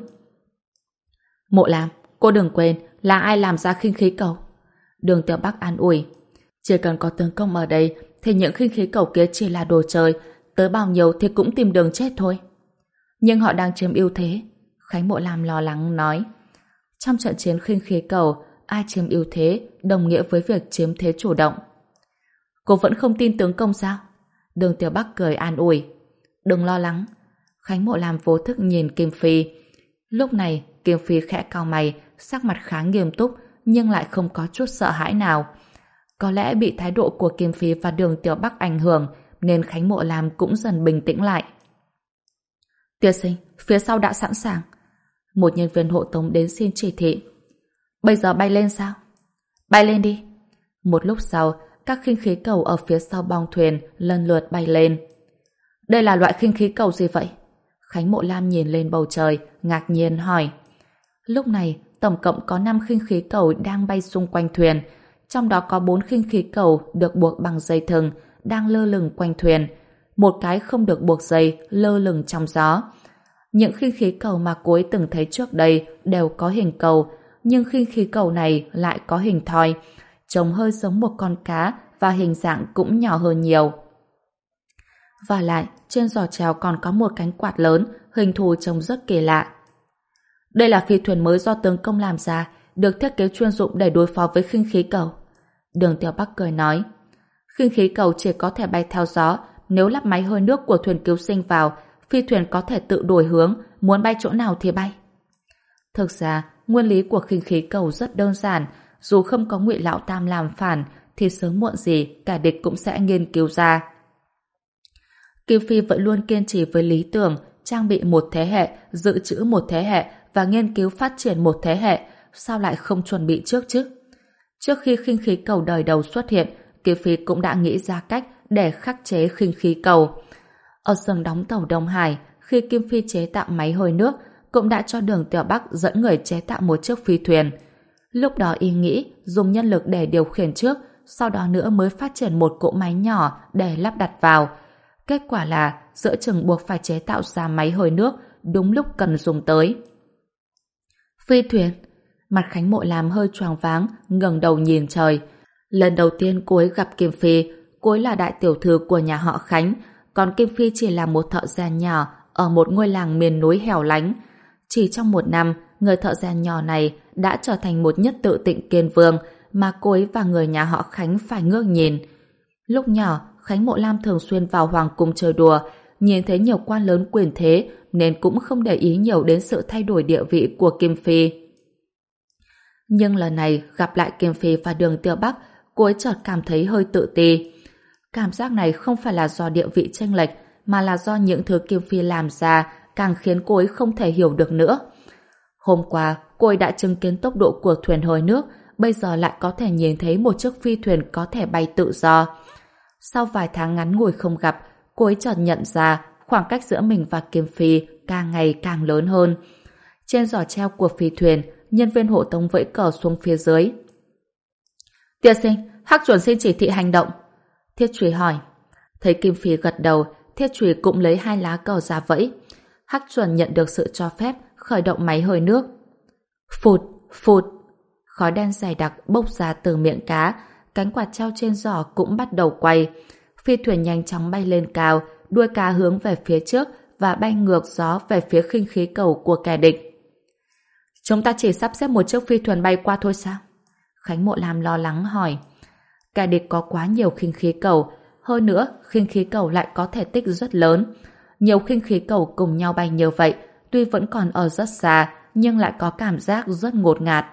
Mộ Lam, cô đừng quên là ai làm ra khinh khí cầu. Đường Tiểu Bắc an ủi. Chỉ cần có tướng công ở đây thì những khinh khí cầu kia chỉ là đồ chơi, tới bao nhiêu thì cũng tìm đường chết thôi. Nhưng họ đang chiếm ưu thế. Khánh Mộ Lam lo lắng nói. Trong trận chiến khinh khí cầu, ai chiếm ưu thế đồng nghĩa với việc chiếm thế chủ động. Cô vẫn không tin tướng công sao? Đường Tiểu Bắc cười an ủi. Đừng lo lắng. Khánh Mộ Lam vô thức nhìn Kim Phi. Lúc này Kim Phi khẽ cau mày, sắc mặt khá nghiêm túc nhưng lại không có chút sợ hãi nào. Có lẽ bị thái độ của Kim Phi và Đường Tiểu Bắc ảnh hưởng nên Khánh Mộ Lam cũng dần bình tĩnh lại. Tiên sinh, phía sau đã sẵn sàng. Một nhân viên hộ tống đến xin chỉ thị. Bây giờ bay lên sao? Bay lên đi. Một lúc sau, các khinh khí cầu ở phía sau bong thuyền lần lượt bay lên. Đây là loại khinh khí cầu gì vậy? Khánh Mộ Lam nhìn lên bầu trời, ngạc nhiên hỏi. Lúc này, tổng cộng có năm khinh khí cầu đang bay xung quanh thuyền, trong đó có bốn khinh khí cầu được buộc bằng dây thừng đang lơ lửng quanh thuyền, một cái không được buộc dây lơ lửng trong gió. Những khinh khí cầu mà cô ấy từng thấy trước đây đều có hình cầu, nhưng khinh khí cầu này lại có hình thoi, trông hơi giống một con cá và hình dạng cũng nhỏ hơn nhiều. Và lại, trên giò chèo còn có một cánh quạt lớn, hình thù trông rất kỳ lạ. Đây là phi thuyền mới do tướng công làm ra, được thiết kế chuyên dụng để đối phó với khinh khí cầu. Đường Tiểu Bắc cười nói. Khinh khí cầu chỉ có thể bay theo gió, nếu lắp máy hơi nước của thuyền cứu sinh vào, phi thuyền có thể tự đổi hướng, muốn bay chỗ nào thì bay. Thực ra, nguyên lý của khinh khí cầu rất đơn giản, dù không có Ngụy Lão Tam làm phản, thì sớm muộn gì cả địch cũng sẽ nghiên cứu ra. Kim Phi vẫn luôn kiên trì với lý tưởng, trang bị một thế hệ, dự trữ một thế hệ và nghiên cứu phát triển một thế hệ, sao lại không chuẩn bị trước chứ? Trước khi khinh khí cầu đời đầu xuất hiện, Kim Phi cũng đã nghĩ ra cách để khắc chế khinh khí cầu. Ở sừng đóng tàu Đông Hải, khi Kim Phi chế tạo máy hơi nước, cũng đã cho Đường Tiểu Bắc dẫn người chế tạo một chiếc phi thuyền. Lúc đó y nghĩ dùng nhân lực để điều khiển trước, sau đó nữa mới phát triển một cỗ máy nhỏ để lắp đặt vào. Kết quả là giữa chừng buộc phải chế tạo ra máy hơi nước đúng lúc cần dùng tới. Phi thuyền. Mặt Khánh Mộ Lam hơi choáng váng, ngẩng đầu nhìn trời. Lần đầu tiên cô ấy gặp Kim Phi, cô ấy là đại tiểu thư của nhà họ Khánh, còn Kim Phi chỉ là một thợ rèn nhỏ ở một ngôi làng miền núi hẻo lánh. Chỉ trong một năm, người thợ rèn nhỏ này đã trở thành một nhất tự tịnh kiên vương mà cô ấy và người nhà họ Khánh phải ngước nhìn. Lúc nhỏ, Khánh Mộ Lam thường xuyên vào hoàng cung chơi đùa, nhìn thấy nhiều quan lớn quyền thế nên cũng không để ý nhiều đến sự thay đổi địa vị của Kim Phi. Nhưng lần này gặp lại Kim Phi và Đường Tiểu Bắc, cô ấy chợt cảm thấy hơi tự ti. Cảm giác này không phải là do địa vị chênh lệch, mà là do những thứ Kim Phi làm ra càng khiến cô ấy không thể hiểu được nữa. Hôm qua, cô ấy đã chứng kiến tốc độ của thuyền hơi nước, bây giờ lại có thể nhìn thấy một chiếc phi thuyền có thể bay tự do. Sau vài tháng ngắn ngủi không gặp, cô ấy chợt nhận ra khoảng cách giữa mình và Kim Phi càng ngày càng lớn hơn. Trên giỏ treo của phi thuyền, nhân viên hộ tống vẫy cờ xuống phía dưới. Tiên sinh, Hắc Chuẩn xin chỉ thị hành động. Thiết Trùy hỏi. Thấy Kim Phi gật đầu, Thiết Trùy cũng lấy hai lá cờ ra vẫy. Hắc Chuẩn nhận được sự cho phép khởi động máy hơi nước. Phụt, phụt. Khói đen dày đặc bốc ra từ miệng cá, cánh quạt treo trên giỏ cũng bắt đầu quay. Phi thuyền nhanh chóng bay lên cao, đuôi cá hướng về phía trước và bay ngược gió về phía khinh khí cầu của kẻ địch. Chúng ta chỉ sắp xếp một chiếc phi thuyền bay qua thôi sao? Khánh Mộ Lam lo lắng hỏi. Kẻ địch có quá nhiều khinh khí cầu, hơn nữa khinh khí cầu lại có thể tích rất lớn. Nhiều khinh khí cầu cùng nhau bay như vậy, tuy vẫn còn ở rất xa, nhưng lại có cảm giác rất ngột ngạt.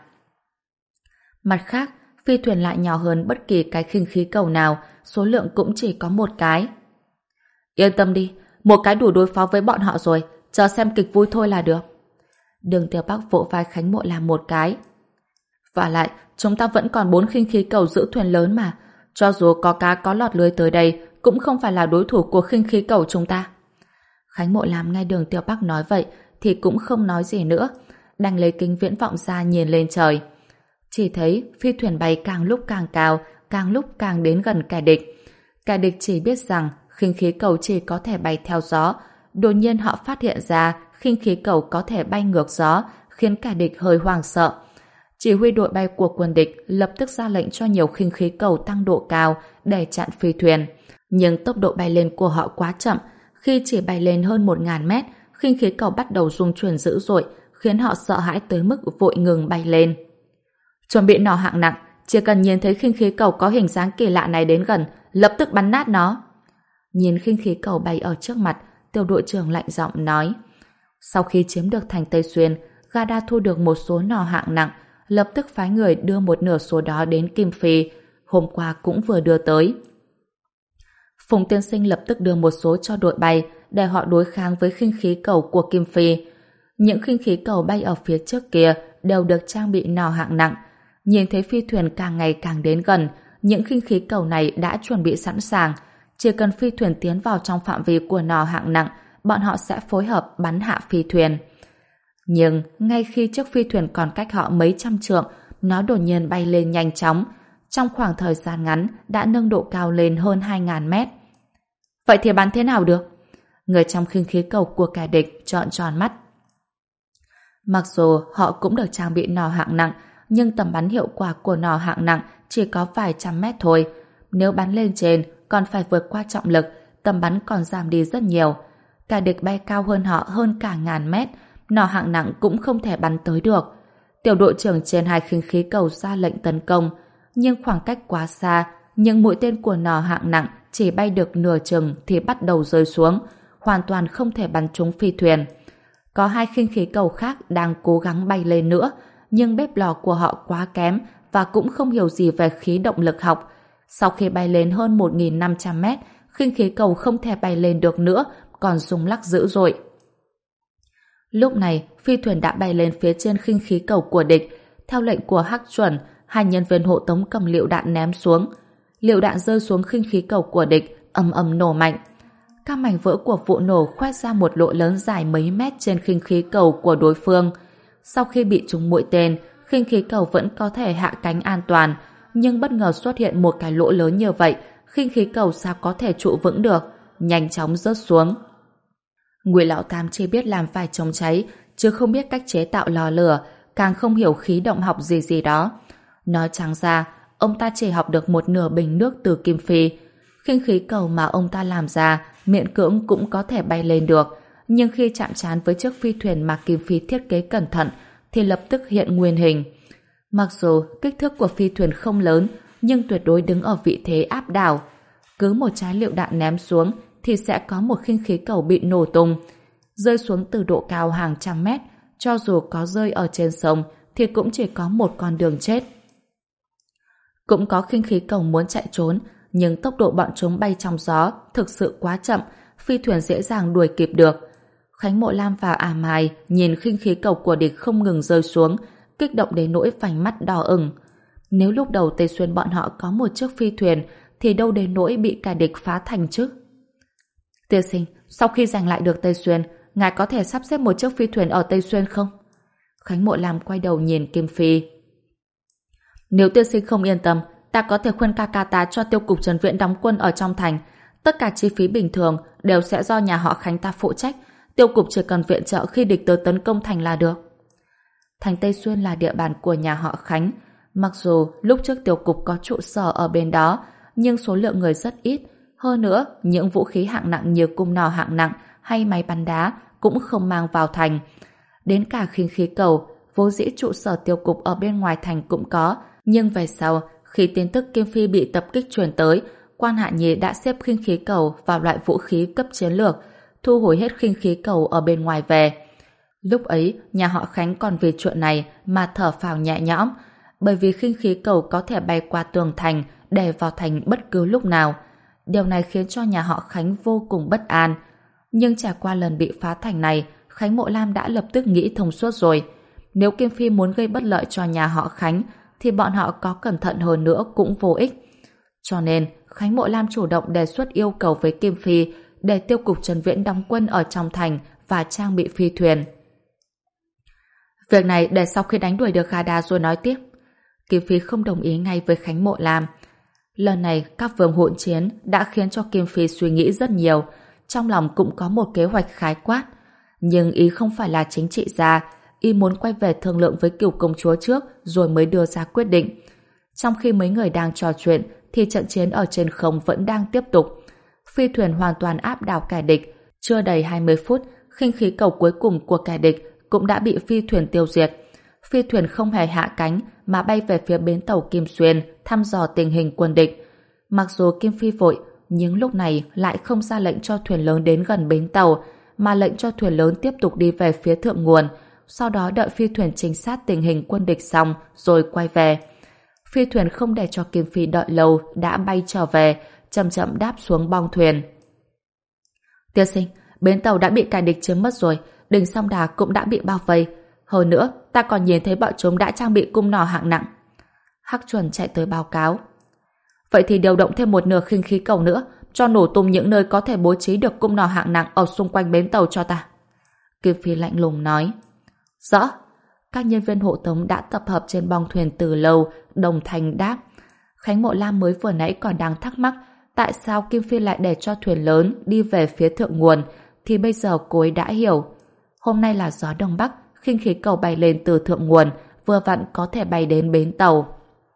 Mặt khác, phi thuyền lại nhỏ hơn bất kỳ cái khinh khí cầu nào, số lượng cũng chỉ có một cái. Yên tâm đi, một cái đủ đối phó với bọn họ rồi, chờ xem kịch vui thôi là được. Đường Tiểu Bắc vỗ vai Khánh Mộ Lam một cái. Và lại, chúng ta vẫn còn bốn khinh khí cầu giữ thuyền lớn mà. Cho dù có cá có lọt lưới tới đây, cũng không phải là đối thủ của khinh khí cầu chúng ta. Khánh Mộ Lam nghe Đường Tiểu Bắc nói vậy thì cũng không nói gì nữa, đành lấy kính viễn vọng ra nhìn lên trời. Chỉ thấy phi thuyền bay càng lúc càng cao, càng lúc càng đến gần kẻ địch. Kẻ địch chỉ biết rằng khinh khí cầu chỉ có thể bay theo gió. Đột nhiên họ phát hiện ra khinh khí cầu có thể bay ngược gió, khiến kẻ địch hơi hoảng sợ. Chỉ huy đội bay của quân địch lập tức ra lệnh cho nhiều khinh khí cầu tăng độ cao để chặn phi thuyền. Nhưng tốc độ bay lên của họ quá chậm, khi chỉ bay lên hơn một nghìn mét, khinh khí cầu bắt đầu rung chuyển dữ dội, khiến họ sợ hãi tới mức vội ngừng bay lên. Chuẩn bị nỏ hạng nặng, chỉ cần nhìn thấy khinh khí cầu có hình dáng kỳ lạ này đến gần, lập tức bắn nát nó. Nhìn khinh khí cầu bay ở trước mặt, tiểu đội trưởng lạnh giọng nói. Sau khi chiếm được thành Tây Xuyên, gã đã thu được một số nỏ hạng nặng, lập tức phái người đưa một nửa số đó đến Kim Phi, hôm qua cũng vừa đưa tới. Phùng Tiên Sinh lập tức đưa một số cho đội bay để họ đối kháng với khinh khí cầu của Kim Phi. Những khinh khí cầu bay ở phía trước kia đều được trang bị nỏ hạng nặng. Nhìn thấy phi thuyền càng ngày càng đến gần, những khinh khí cầu này đã chuẩn bị sẵn sàng. Chỉ cần phi thuyền tiến vào trong phạm vi của nỏ hạng nặng, bọn họ sẽ phối hợp bắn hạ phi thuyền. Nhưng ngay khi chiếc phi thuyền còn cách họ mấy trăm trượng, nó đột nhiên bay lên nhanh chóng. Trong khoảng thời gian ngắn đã nâng độ cao lên hơn hai nghìn mét. Vậy thì bắn thế nào được? Người trong khinh khí cầu của kẻ địch trợn tròn mắt. Mặc dù họ cũng được trang bị nỏ hạng nặng, nhưng tầm bắn hiệu quả của nỏ hạng nặng chỉ có vài trăm mét thôi. Nếu bắn lên trên còn phải vượt qua trọng lực, tầm bắn còn giảm đi rất nhiều. Kẻ địch bay cao hơn họ hơn cả ngàn mét, nỏ hạng nặng cũng không thể bắn tới được. Tiểu đội trưởng trên hai khinh khí cầu ra lệnh tấn công, nhưng khoảng cách quá xa, những mũi tên của nỏ hạng nặng chỉ bay được nửa chừng thì bắt đầu rơi xuống, hoàn toàn không thể bắn trúng phi thuyền. Có hai khinh khí cầu khác đang cố gắng bay lên nữa, nhưng bếp lò của họ quá kém và cũng không hiểu gì về khí động lực học. Sau khi bay lên hơn một nghìn năm trăm mét, khinh khí cầu không thể bay lên được nữa, còn rung lắc dữ dội. Lúc này, phi thuyền đã bay lên phía trên khinh khí cầu của địch. Theo lệnh của Hắc Chuẩn, hai nhân viên hộ tống cầm lựu đạn ném xuống. Lựu đạn rơi xuống khinh khí cầu của địch, ầm ầm nổ mạnh. Các mảnh vỡ của vụ nổ khoét ra một lỗ lớn dài mấy mét trên khinh khí cầu của đối phương. Sau khi bị trúng mũi tên, khinh khí cầu vẫn có thể hạ cánh an toàn, nhưng bất ngờ xuất hiện một cái lỗ lớn như vậy, khinh khí cầu sao có thể trụ vững được, nhanh chóng rớt xuống. Ngụy Lão Tam chỉ biết làm phải chống cháy, chứ không biết cách chế tạo lò lửa, càng không hiểu khí động học gì gì đó. Nói trắng ra, ông ta chỉ học được một nửa bình nước từ Kim Phi. Khinh khí cầu mà ông ta làm ra, miễn cưỡng cũng có thể bay lên được, nhưng khi chạm trán với chiếc phi thuyền mà Kim Phi thiết kế cẩn thận, thì lập tức hiện nguyên hình. Mặc dù kích thước của phi thuyền không lớn, nhưng tuyệt đối đứng ở vị thế áp đảo. Cứ một trái lựu đạn ném xuống, thì sẽ có một khinh khí cầu bị nổ tung. Rơi xuống từ độ cao hàng trăm mét, cho dù có rơi ở trên sông, thì cũng chỉ có một con đường chết. Cũng có khinh khí cầu muốn chạy trốn, nhưng tốc độ bọn chúng bay trong gió thực sự quá chậm, phi thuyền dễ dàng đuổi kịp được. Khánh Mộ Lam và Ả Mai nhìn khinh khí cầu của địch không ngừng rơi xuống, kích động đến nỗi vành mắt đỏ ửng. Nếu lúc đầu Tây Xuyên bọn họ có một chiếc phi thuyền, thì đâu đến nỗi bị cả địch phá thành chứ. Tiên sinh, sau khi giành lại được Tây Xuyên, ngài có thể sắp xếp một chiếc phi thuyền ở Tây Xuyên không? Khánh Mộ Lam quay đầu nhìn Kim Phi. Nếu tiên sinh không yên tâm, ta có thể khuyên ca ca ta cho tiêu cục Trần Viễn đóng quân ở trong thành. Tất cả chi phí bình thường đều sẽ do nhà họ Khánh ta phụ trách. Tiêu cục chỉ cần viện trợ khi địch tới tấn công thành là được. Thành Tây Xuyên là địa bàn của nhà họ Khánh. Mặc dù lúc trước tiêu cục có trụ sở ở bên đó, nhưng số lượng người rất ít. Hơn nữa, những vũ khí hạng nặng như cung nỏ hạng nặng hay máy bắn đá cũng không mang vào thành. Đến cả khinh khí cầu, vốn dĩ trụ sở tiêu cục ở bên ngoài thành cũng có, nhưng về sau, khi tin tức Kim Phi bị tập kích truyền tới, Quan Hạ Nhi đã xếp khinh khí cầu vào loại vũ khí cấp chiến lược. thu hồi hết khinh khí cầu ở bên ngoài về. Lúc ấy, nhà họ Khánh còn vì chuyện này mà thở phào nhẹ nhõm, bởi vì khinh khí cầu có thể bay qua tường thành để vào thành bất cứ lúc nào. Điều này khiến cho nhà họ Khánh vô cùng bất an. Nhưng trải qua lần bị phá thành này, Khánh Mộ Lam đã lập tức nghĩ thông suốt rồi. Nếu Kim Phi muốn gây bất lợi cho nhà họ Khánh, thì bọn họ có cẩn thận hơn nữa cũng vô ích. Cho nên, Khánh Mộ Lam chủ động đề xuất yêu cầu với Kim Phi để tiêu cục Trần Viễn đóng quân ở trong thành và trang bị phi thuyền. Việc này để sau khi đánh đuổi được Kha Đa rồi nói tiếp. Kim Phi không đồng ý ngay với Khánh Mộ Lam. Lần này các vương hỗn chiến đã khiến cho Kim Phi suy nghĩ rất nhiều, trong lòng cũng có một kế hoạch khái quát. Nhưng ý không phải là chính trị gia, y muốn quay về thương lượng với cửu công chúa trước rồi mới đưa ra quyết định. Trong khi mấy người đang trò chuyện thì trận chiến ở trên không vẫn đang tiếp tục. Phi thuyền hoàn toàn áp đảo kẻ địch. Chưa đầy hai mươi phút, khinh khí cầu cuối cùng của kẻ địch cũng đã bị phi thuyền tiêu diệt. Phi thuyền không hề hạ cánh mà bay về phía bến tàu Kim Xuyên thăm dò tình hình quân địch. Mặc dù Kim Phi vội, nhưng lúc này lại không ra lệnh cho thuyền lớn đến gần bến tàu, mà lệnh cho thuyền lớn tiếp tục đi về phía thượng nguồn, sau đó đợi phi thuyền trinh sát tình hình quân địch xong rồi quay về. Phi thuyền không để cho Kim Phi đợi lâu đã bay trở về, chậm chậm đáp xuống bong thuyền. Tiên sinh, bến tàu đã bị kẻ địch chiếm mất rồi, đỉnh Song Đà cũng đã bị bao vây. Hơn nữa, ta còn nhìn thấy bọn chúng đã trang bị cung nỏ hạng nặng. Hắc Chuẩn chạy tới báo cáo. Vậy thì điều động thêm một nửa khinh khí cầu nữa, cho nổ tung những nơi có thể bố trí được cung nỏ hạng nặng ở xung quanh bến tàu cho ta. Kim Phi lạnh lùng nói. Rõ. Các nhân viên hộ tống đã tập hợp trên bong thuyền từ lâu, đồng thanh đáp. Khánh Mộ Lam mới vừa nãy còn đang thắc mắc tại sao Kim Phi lại để cho thuyền lớn đi về phía thượng nguồn, thì bây giờ cô ấy đã hiểu. Hôm nay là gió đông bắc, khinh khí cầu bay lên từ thượng nguồn, vừa vặn có thể bay đến bến tàu.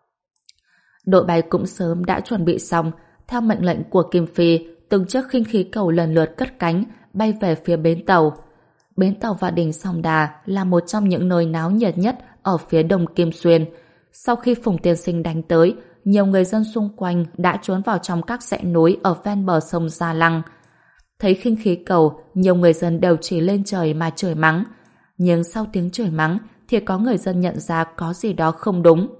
Đội bay cũng sớm đã chuẩn bị xong, theo mệnh lệnh của Kim Phi, từng chiếc khinh khí cầu lần lượt cất cánh, bay về phía bến tàu. Bến tàu và đỉnh Song Đà là một trong những nơi náo nhiệt nhất ở phía đông Kim Xuyên. Sau khi Phùng Tiên Sinh đánh tới, nhiều người dân xung quanh đã trốn vào trong các dãy núi ở ven bờ sông Gia Lăng. Thấy khinh khí cầu, nhiều người dân đều chỉ lên trời mà chửi mắng. Nhưng sau tiếng chửi mắng thì có người dân nhận ra có gì đó không đúng.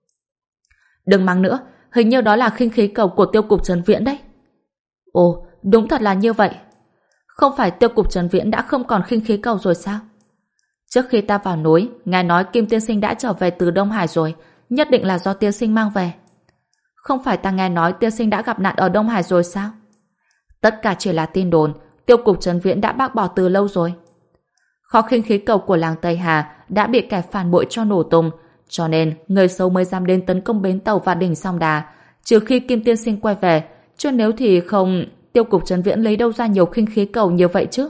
Đừng mắng nữa, hình như đó là khinh khí cầu của tiêu cục Trần Viễn đấy. Ồ, đúng thật là như vậy. Không phải tiêu cục Trần Viễn đã không còn khinh khí cầu rồi sao? Trước khi ta vào núi, ngài nói Kim tiên sinh đã trở về từ Đông Hải rồi, nhất định là do tiên sinh mang về. Không phải ta nghe nói tiên sinh đã gặp nạn ở Đông Hải rồi sao? Tất cả chỉ là tin đồn, tiêu cục Trần Viễn đã bác bỏ từ lâu rồi. Kho khinh khí cầu của làng Tây Hà đã bị kẻ phản bội cho nổ tung, cho nên người xấu mới dám đến tấn công bến tàu và đỉnh Song Đà, trừ khi Kim tiên sinh quay về, chứ nếu thì không, tiêu cục Trần Viễn lấy đâu ra nhiều khinh khí cầu như vậy chứ?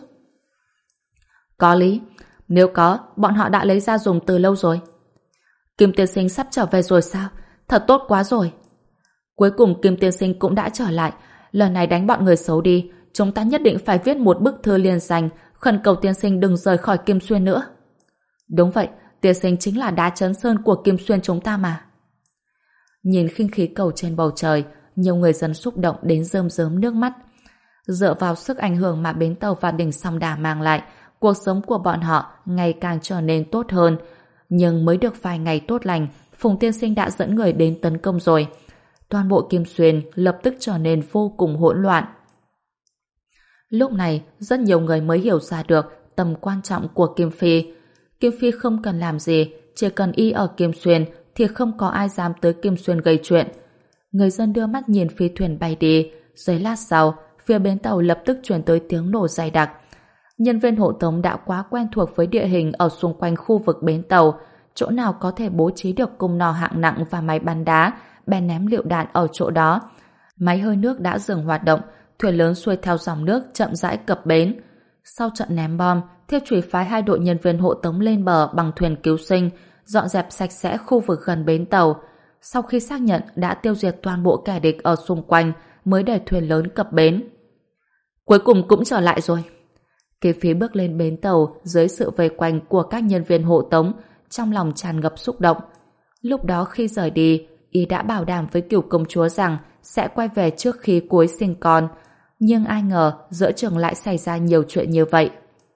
Có lý, nếu có, bọn họ đã lấy ra dùng từ lâu rồi. Kim tiên sinh sắp trở về rồi sao? Thật tốt quá rồi. Cuối cùng Kim tiên sinh cũng đã trở lại, lần này đánh bọn người xấu đi, chúng ta nhất định phải viết một bức thư liên danh khẩn cầu tiên sinh đừng rời khỏi Kim Xuyên nữa. Đúng vậy, tiên sinh chính là đá chấn sơn của Kim Xuyên chúng ta mà. Nhìn khinh khí cầu trên bầu trời, nhiều người dân xúc động đến rơm rớm nước mắt. Dựa vào sức ảnh hưởng mà bến tàu và đỉnh Song Đà mang lại, cuộc sống của bọn họ ngày càng trở nên tốt hơn. Nhưng mới được vài ngày tốt lành, Phùng tiên sinh đã dẫn người đến tấn công rồi. Toàn bộ Kim Xuyên lập tức trở nên vô cùng hỗn loạn. Lúc này, rất nhiều người mới hiểu ra được tầm quan trọng của Kim Phi. Kim Phi không cần làm gì, chỉ cần y ở Kim Xuyên thì không có ai dám tới Kim Xuyên gây chuyện. Người dân đưa mắt nhìn phi thuyền bay đi, giây lát sau, phía bến tàu lập tức truyền tới tiếng nổ dày đặc. Nhân viên hộ tống đã quá quen thuộc với địa hình ở xung quanh khu vực bến tàu, chỗ nào có thể bố trí được cung nỏ hạng nặng và máy bắn đá, bèn ném lựu đạn ở chỗ đó. Máy hơi nước đã dừng hoạt động, thuyền lớn xuôi theo dòng nước chậm rãi cập bến. Sau trận ném bom, Thiết Chủy phái hai đội nhân viên hộ tống lên bờ bằng thuyền cứu sinh, dọn dẹp sạch sẽ khu vực gần bến tàu. Sau khi xác nhận đã tiêu diệt toàn bộ kẻ địch ở xung quanh, mới để thuyền lớn cập bến. Cuối cùng cũng trở lại rồi. Kỳ Phí bước lên bến tàu dưới sự vây quanh của các nhân viên hộ tống, trong lòng tràn ngập xúc động. Lúc đó khi rời đi, y đã bảo đảm với cửu công chúa rằng sẽ quay về trước khi cuối sinh con. Nhưng ai ngờ giữa trường lại xảy ra nhiều chuyện như vậy.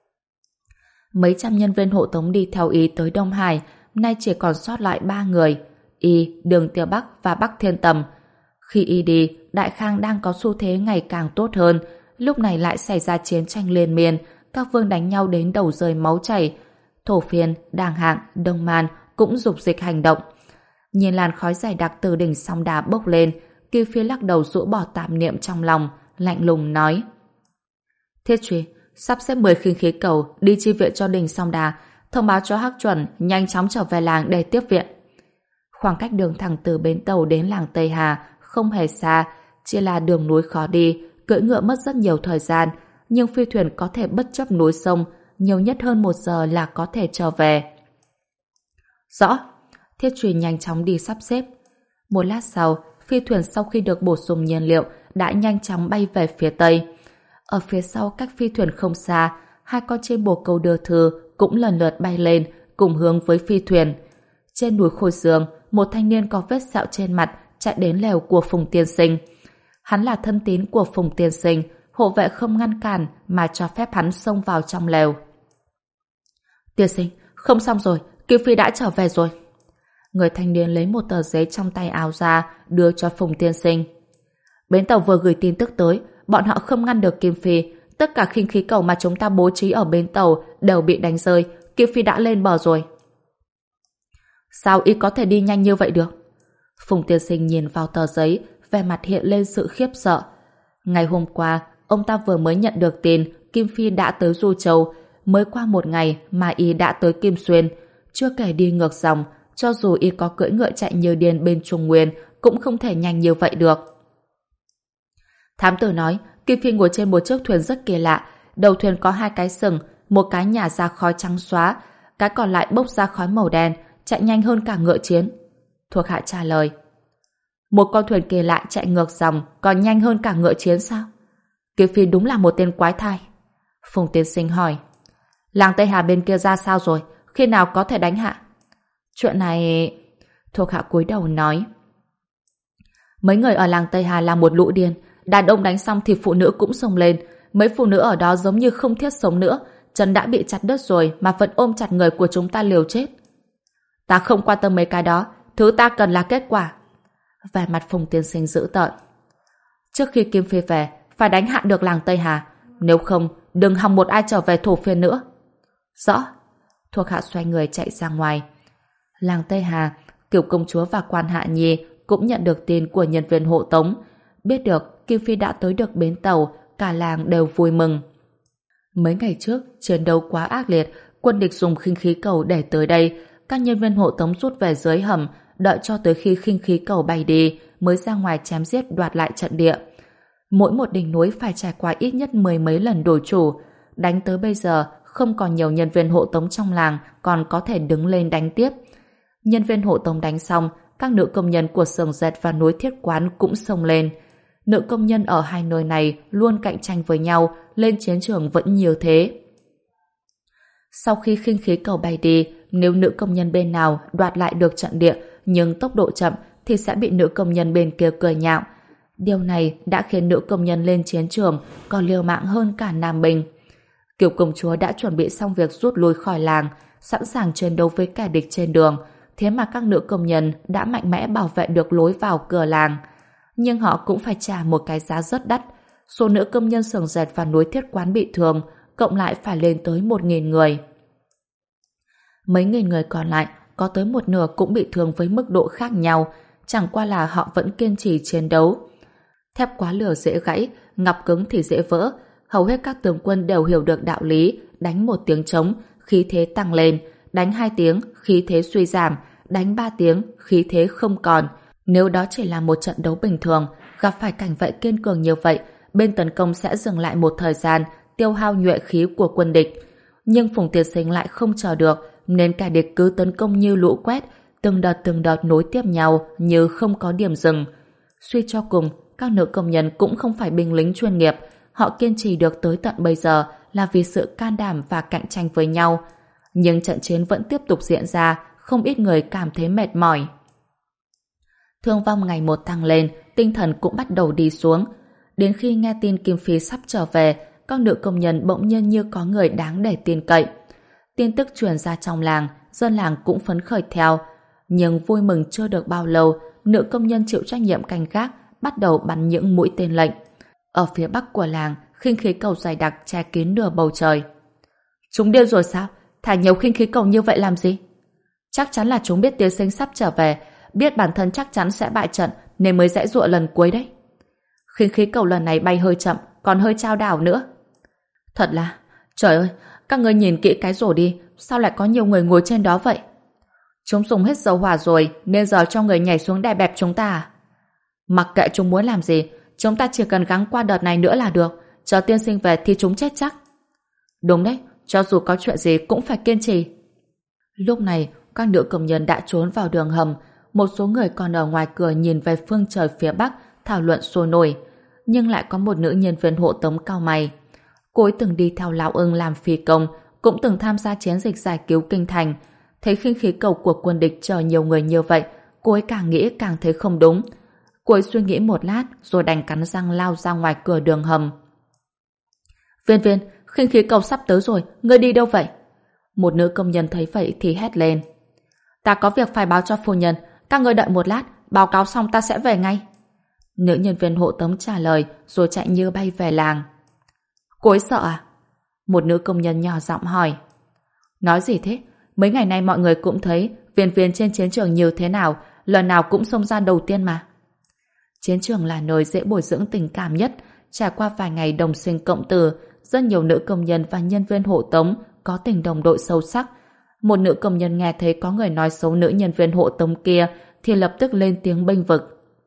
Mấy trăm nhân viên hộ tống đi theo Y tới Đông Hải, nay chỉ còn sót lại ba người, Y, Đường Tiêu Bắc và Bắc Thiên Tầm. Khi Y đi, Đại Khang đang có xu thế ngày càng tốt hơn, lúc này lại xảy ra chiến tranh liên miên, các vương đánh nhau đến đầu rơi máu chảy. Thổ Phiên, Đàng Hạng, Đông Man cũng dục dịch hành động. Nhìn làn khói dày đặc từ đỉnh Song Đà bốc lên, Kiều Phi lắc đầu rũ bỏ tạp niệm trong lòng, lạnh lùng nói: Thiết Truy, sắp xếp mười khinh khí cầu đi chi viện cho đỉnh Song Đà, thông báo cho Hắc Chuẩn nhanh chóng trở về làng để tiếp viện. Khoảng cách đường thẳng từ bến tàu đến làng Tây Hà không hề xa, chỉ là đường núi khó đi, cưỡi ngựa mất rất nhiều thời gian, nhưng phi thuyền có thể bất chấp núi sông, nhiều nhất hơn một giờ là có thể trở về. Rõ. Thiết Truy nhanh chóng đi sắp xếp. Một lát sau, phi thuyền sau khi được bổ sung nhiên liệu đã nhanh chóng bay về phía tây. Ở phía sau cách phi thuyền không xa, hai con chim bồ câu đưa thư cũng lần lượt bay lên, cùng hướng với phi thuyền. Trên núi Khôi Dương, một thanh niên có vết sẹo trên mặt chạy đến lều của Phùng Tiên Sinh. Hắn là thân tín của Phùng Tiên Sinh, hộ vệ không ngăn cản mà cho phép hắn xông vào trong lều. Tiên Sinh, không xong rồi, Kiều Phi đã trở về rồi. Người thanh niên lấy một tờ giấy trong tay áo ra, đưa cho Phùng Tiên Sinh. Bến tàu vừa gửi tin tức tới, bọn họ không ngăn được Kim Phi. Tất cả khinh khí cầu mà chúng ta bố trí ở bến tàu đều bị đánh rơi. Kim Phi đã lên bờ rồi. Sao y có thể đi nhanh như vậy được? Phùng Tiên Sinh nhìn vào tờ giấy, vẻ mặt hiện lên sự khiếp sợ. Ngày hôm qua, ông ta vừa mới nhận được tin Kim Phi đã tới Du Châu. Mới qua một ngày mà y đã tới Kim Xuyên. Chưa kể đi ngược dòng, cho dù y có cưỡi ngựa chạy như điên bên Trung Nguyên cũng không thể nhanh như vậy được. Thám tử nói Kim Phi ngồi trên một chiếc thuyền rất kỳ lạ. Đầu thuyền có hai cái sừng, một cái nhả ra khói trắng xóa, cái còn lại bốc ra khói màu đen, chạy nhanh hơn cả ngựa chiến. Thuộc hạ trả lời: Một con thuyền kỳ lạ chạy ngược dòng còn nhanh hơn cả ngựa chiến sao? Kim Phi đúng là một tên quái thai. Phùng Tiên Sinh hỏi: Làng Tây Hà bên kia ra sao rồi? Khi nào có thể đánh hạ? Chuyện này... Thuộc hạ cúi đầu nói: Mấy người ở làng Tây Hà là một lũ điên. Đàn ông đánh xong thì phụ nữ cũng xông lên. Mấy phụ nữ ở đó giống như không thiết sống nữa. Chân đã bị chặt đứt rồi mà vẫn ôm chặt người của chúng ta liều chết. Ta không quan tâm mấy cái đó. Thứ ta cần là kết quả. Vẻ mặt Phùng Tiên Sinh dữ tợn. Trước khi Kim Phi về, phải đánh hạ được làng Tây Hà. Nếu không, đừng hòng một ai trở về Thổ Phiên nữa. Rõ. Thuộc hạ xoay người chạy ra ngoài. Làng Tây Hà, Kiều công chúa và quan hạ nhi cũng nhận được tin của nhân viên hộ tống. Biết được Kim Phi đã tới được bến tàu, cả làng đều vui mừng. Mấy ngày trước, chiến đấu quá ác liệt, quân địch dùng khinh khí cầu để tới đây. Các nhân viên hộ tống rút về dưới hầm, đợi cho tới khi khinh khí cầu bay đi mới ra ngoài chém giết đoạt lại trận địa. Mỗi một đỉnh núi phải trải qua ít nhất mười mấy lần đổi chủ. Đánh tới bây giờ, không còn nhiều nhân viên hộ tống trong làng còn có thể đứng lên đánh tiếp. Nhân viên hộ tống đánh xong, các nữ công nhân của xưởng dệt và núi thiết quán cũng xông lên. Nữ công nhân ở hai nơi này luôn cạnh tranh với nhau, lên chiến trường vẫn nhiều thế. Sau khi khinh khí cầu bay đi, nếu nữ công nhân bên nào đoạt lại được trận địa nhưng tốc độ chậm thì sẽ bị nữ công nhân bên kia cười nhạo. Điều này đã khiến nữ công nhân lên chiến trường còn liều mạng hơn cả nam binh. Kiều công chúa đã chuẩn bị xong việc rút lui khỏi làng, sẵn sàng chiến đấu với kẻ địch trên đường. Thế mà các nữ công nhân đã mạnh mẽ bảo vệ được lối vào cửa làng. Nhưng họ cũng phải trả một cái giá rất đắt. Số nữ công nhân xưởng dệt và núi thiết quán bị thương, cộng lại phải lên tới một nghìn người. Mấy nghìn người còn lại, có tới một nửa cũng bị thương với mức độ khác nhau, chẳng qua là họ vẫn kiên trì chiến đấu. Thép quá lửa dễ gãy, ngọc cứng thì dễ vỡ. Hầu hết các tướng quân đều hiểu được đạo lý, đánh một tiếng trống, khí thế tăng lên, đánh hai tiếng, khí thế suy giảm, đánh ba tiếng, khí thế không còn. Nếu đó chỉ là một trận đấu bình thường, gặp phải cảnh vệ kiên cường như vậy, bên tấn công sẽ dừng lại một thời gian, tiêu hao nhuệ khí của quân địch. Nhưng Phùng Tiên Sinh lại không chờ được, nên kẻ địch cứ tấn công như lũ quét, từng đợt từng đợt nối tiếp nhau như không có điểm dừng. Suy cho cùng, các nữ công nhân cũng không phải binh lính chuyên nghiệp, họ kiên trì được tới tận bây giờ là vì sự can đảm và cạnh tranh với nhau. Nhưng trận chiến vẫn tiếp tục diễn ra, không ít người cảm thấy mệt mỏi. Thương vong ngày một tăng lên, tinh thần cũng bắt đầu đi xuống. Đến khi nghe tin Kim Phi sắp trở về, các nữ công nhân bỗng nhiên như có người đáng để tin cậy. Tin tức truyền ra trong làng, dân làng cũng phấn khởi theo. Nhưng vui mừng chưa được bao lâu, nữ công nhân chịu trách nhiệm canh gác bắt đầu bắn những mũi tên lệnh. Ở phía bắc của làng, khinh khí cầu dày đặc che kín nửa bầu trời. Chúng điên rồi sao? Thả nhiều khinh khí cầu như vậy làm gì? Chắc chắn là chúng biết tiên sinh sắp trở về, biết bản thân chắc chắn sẽ bại trận nên mới giãy giụa lần cuối đấy. Khinh khí cầu lần này bay hơi chậm, còn hơi chao đảo nữa. Thật là, trời ơi, các ngươi nhìn kỹ cái rổ đi, sao lại có nhiều người ngồi trên đó vậy? Chúng dùng hết dầu hỏa rồi, nên giờ cho người nhảy xuống đè bẹp chúng ta à? Mặc kệ chúng muốn làm gì, chúng ta chỉ cần gắng qua đợt này nữa là được, chờ tiên sinh về thì chúng chết chắc. Đúng đấy, cho dù có chuyện gì cũng phải kiên trì. Lúc này, các nữ công nhân đã trốn vào đường hầm, một số người còn ở ngoài cửa nhìn về phương trời phía bắc, thảo luận sôi nổi. Nhưng lại có một nữ nhân viên hộ tống cau mày. Cô ấy từng đi theo Lão Ưng làm phi công, cũng từng tham gia chiến dịch giải cứu kinh thành. Thấy khinh khí cầu của quân địch chờ nhiều người như vậy, cô ấy càng nghĩ càng thấy không đúng. Cô ấy suy nghĩ một lát rồi đành cắn răng lao ra ngoài cửa đường hầm. Viên viên, khinh khí cầu sắp tới rồi, ngươi đi đâu vậy? Một nữ công nhân thấy vậy thì hét lên. Ta có việc phải báo cho phu nhân, các ngươi đợi một lát, báo cáo xong ta sẽ về ngay. Nữ nhân viên hộ tống trả lời rồi chạy như bay về làng. Cô ấy sợ à? Một nữ công nhân nhỏ giọng hỏi. Nói gì thế? Mấy ngày nay mọi người cũng thấy viên viên trên chiến trường như thế nào, lần nào cũng xông ra đầu tiên mà. Chiến trường là nơi dễ bồi dưỡng tình cảm nhất. Trải qua vài ngày đồng sinh cộng tử, rất nhiều nữ công nhân và nhân viên hộ tống có tình đồng đội sâu sắc. Một nữ công nhân nghe thấy có người nói xấu nữ nhân viên hộ tống kia thì lập tức lên tiếng bênh vực.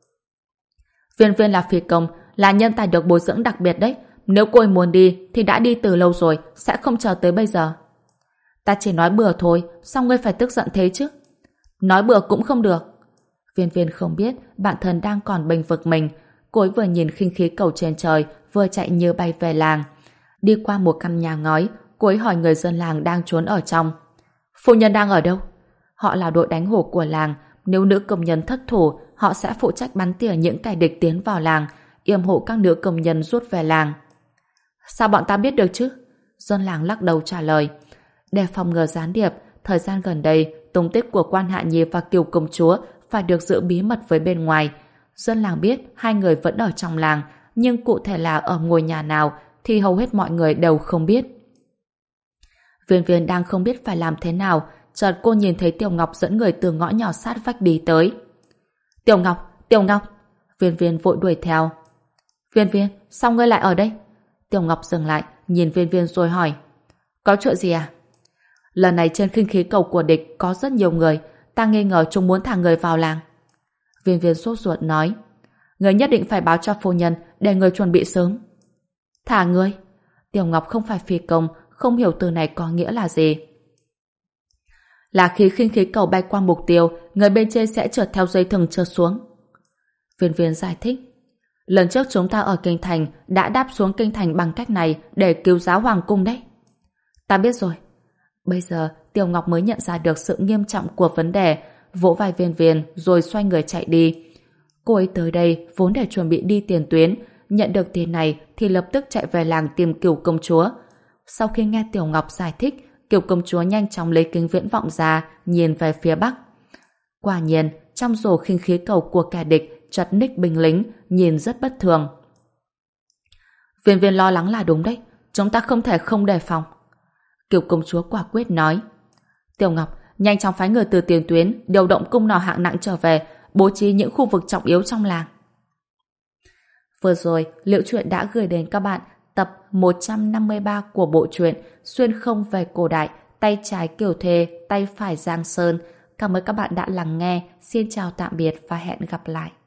Viên viên là phi công, là nhân tài được bồi dưỡng đặc biệt đấy. Nếu cô ấy muốn đi thì đã đi từ lâu rồi, sẽ không chờ tới bây giờ. Ta chỉ nói bừa thôi, sao ngươi phải tức giận thế chứ? Nói bừa cũng không được. Viên viên không biết bản thân đang còn bênh vực mình. Cô ấy vừa nhìn khinh khí cầu trên trời, vừa chạy như bay về làng. Đi qua một căn nhà ngói, cô ấy hỏi người dân làng đang trốn ở trong. Phu nhân đang ở đâu? Họ là đội đánh hổ của làng. Nếu nữ công nhân thất thủ, họ sẽ phụ trách bắn tỉa những kẻ địch tiến vào làng, yểm hộ các nữ công nhân rút về làng. Sao bọn ta biết được chứ? Dân làng lắc đầu trả lời. Để phòng ngừa gián điệp, thời gian gần đây, tung tích của Quan Hạ Nhi và Kiều Công Chúa phải được giữ bí mật với bên ngoài. Dân làng biết hai người vẫn ở trong làng, nhưng cụ thể là ở ngôi nhà nào thì hầu hết mọi người đều không biết. Viên viên đang không biết phải làm thế nào, chợt cô nhìn thấy Tiểu Ngọc dẫn người từ ngõ nhỏ sát vách đi tới. Tiểu Ngọc, Tiểu Ngọc! Viên viên vội đuổi theo. Viên viên, sao ngươi lại ở đây? Tiểu Ngọc dừng lại, nhìn viên viên rồi hỏi. Có chuyện gì à? Lần này trên khinh khí cầu của địch có rất nhiều người, ta nghi ngờ chúng muốn thả người vào làng. Viên viên sốt ruột nói. Người nhất định phải báo cho phu nhân để người chuẩn bị sớm. Thả người? Tiểu Ngọc không phải phi công, không hiểu từ này có nghĩa là gì. Là khi khinh khí cầu bay qua mục tiêu, người bên trên sẽ trượt theo dây thừng trượt xuống. Viên viên giải thích. Lần trước chúng ta ở kinh thành đã đáp xuống kinh thành bằng cách này để cứu giáo hoàng cung đấy. Ta biết rồi. Bây giờ Tiểu Ngọc mới nhận ra được sự nghiêm trọng của vấn đề, vỗ vai viên viên rồi xoay người chạy đi. Cô ấy tới đây vốn để chuẩn bị đi tiền tuyến, nhận được tiền này thì lập tức chạy về làng tìm Kiều Công Chúa. Sau khi nghe Tiểu Ngọc giải thích, Kiều Công Chúa nhanh chóng lấy kính viễn vọng ra, nhìn về phía bắc. Quả nhiên, trong rổ khinh khí cầu của kẻ địch chật ních binh lính, nhìn rất bất thường. Viên viên lo lắng là đúng đấy, chúng ta không thể không đề phòng. Kiều Công Chúa quả quyết nói. Tiểu Ngọc, nhanh chóng phái người từ tiền tuyến, điều động cung nỏ hạng nặng trở về, bố trí những khu vực trọng yếu trong làng. Vừa rồi, Liễu Chuyện đã gửi đến các bạn tập một trăm năm mươi ba của bộ truyện Xuyên không về cổ đại, tay trái Kiều Thê, tay phải Giang Sơn. Cảm ơn các bạn đã lắng nghe. Xin chào tạm biệt và hẹn gặp lại.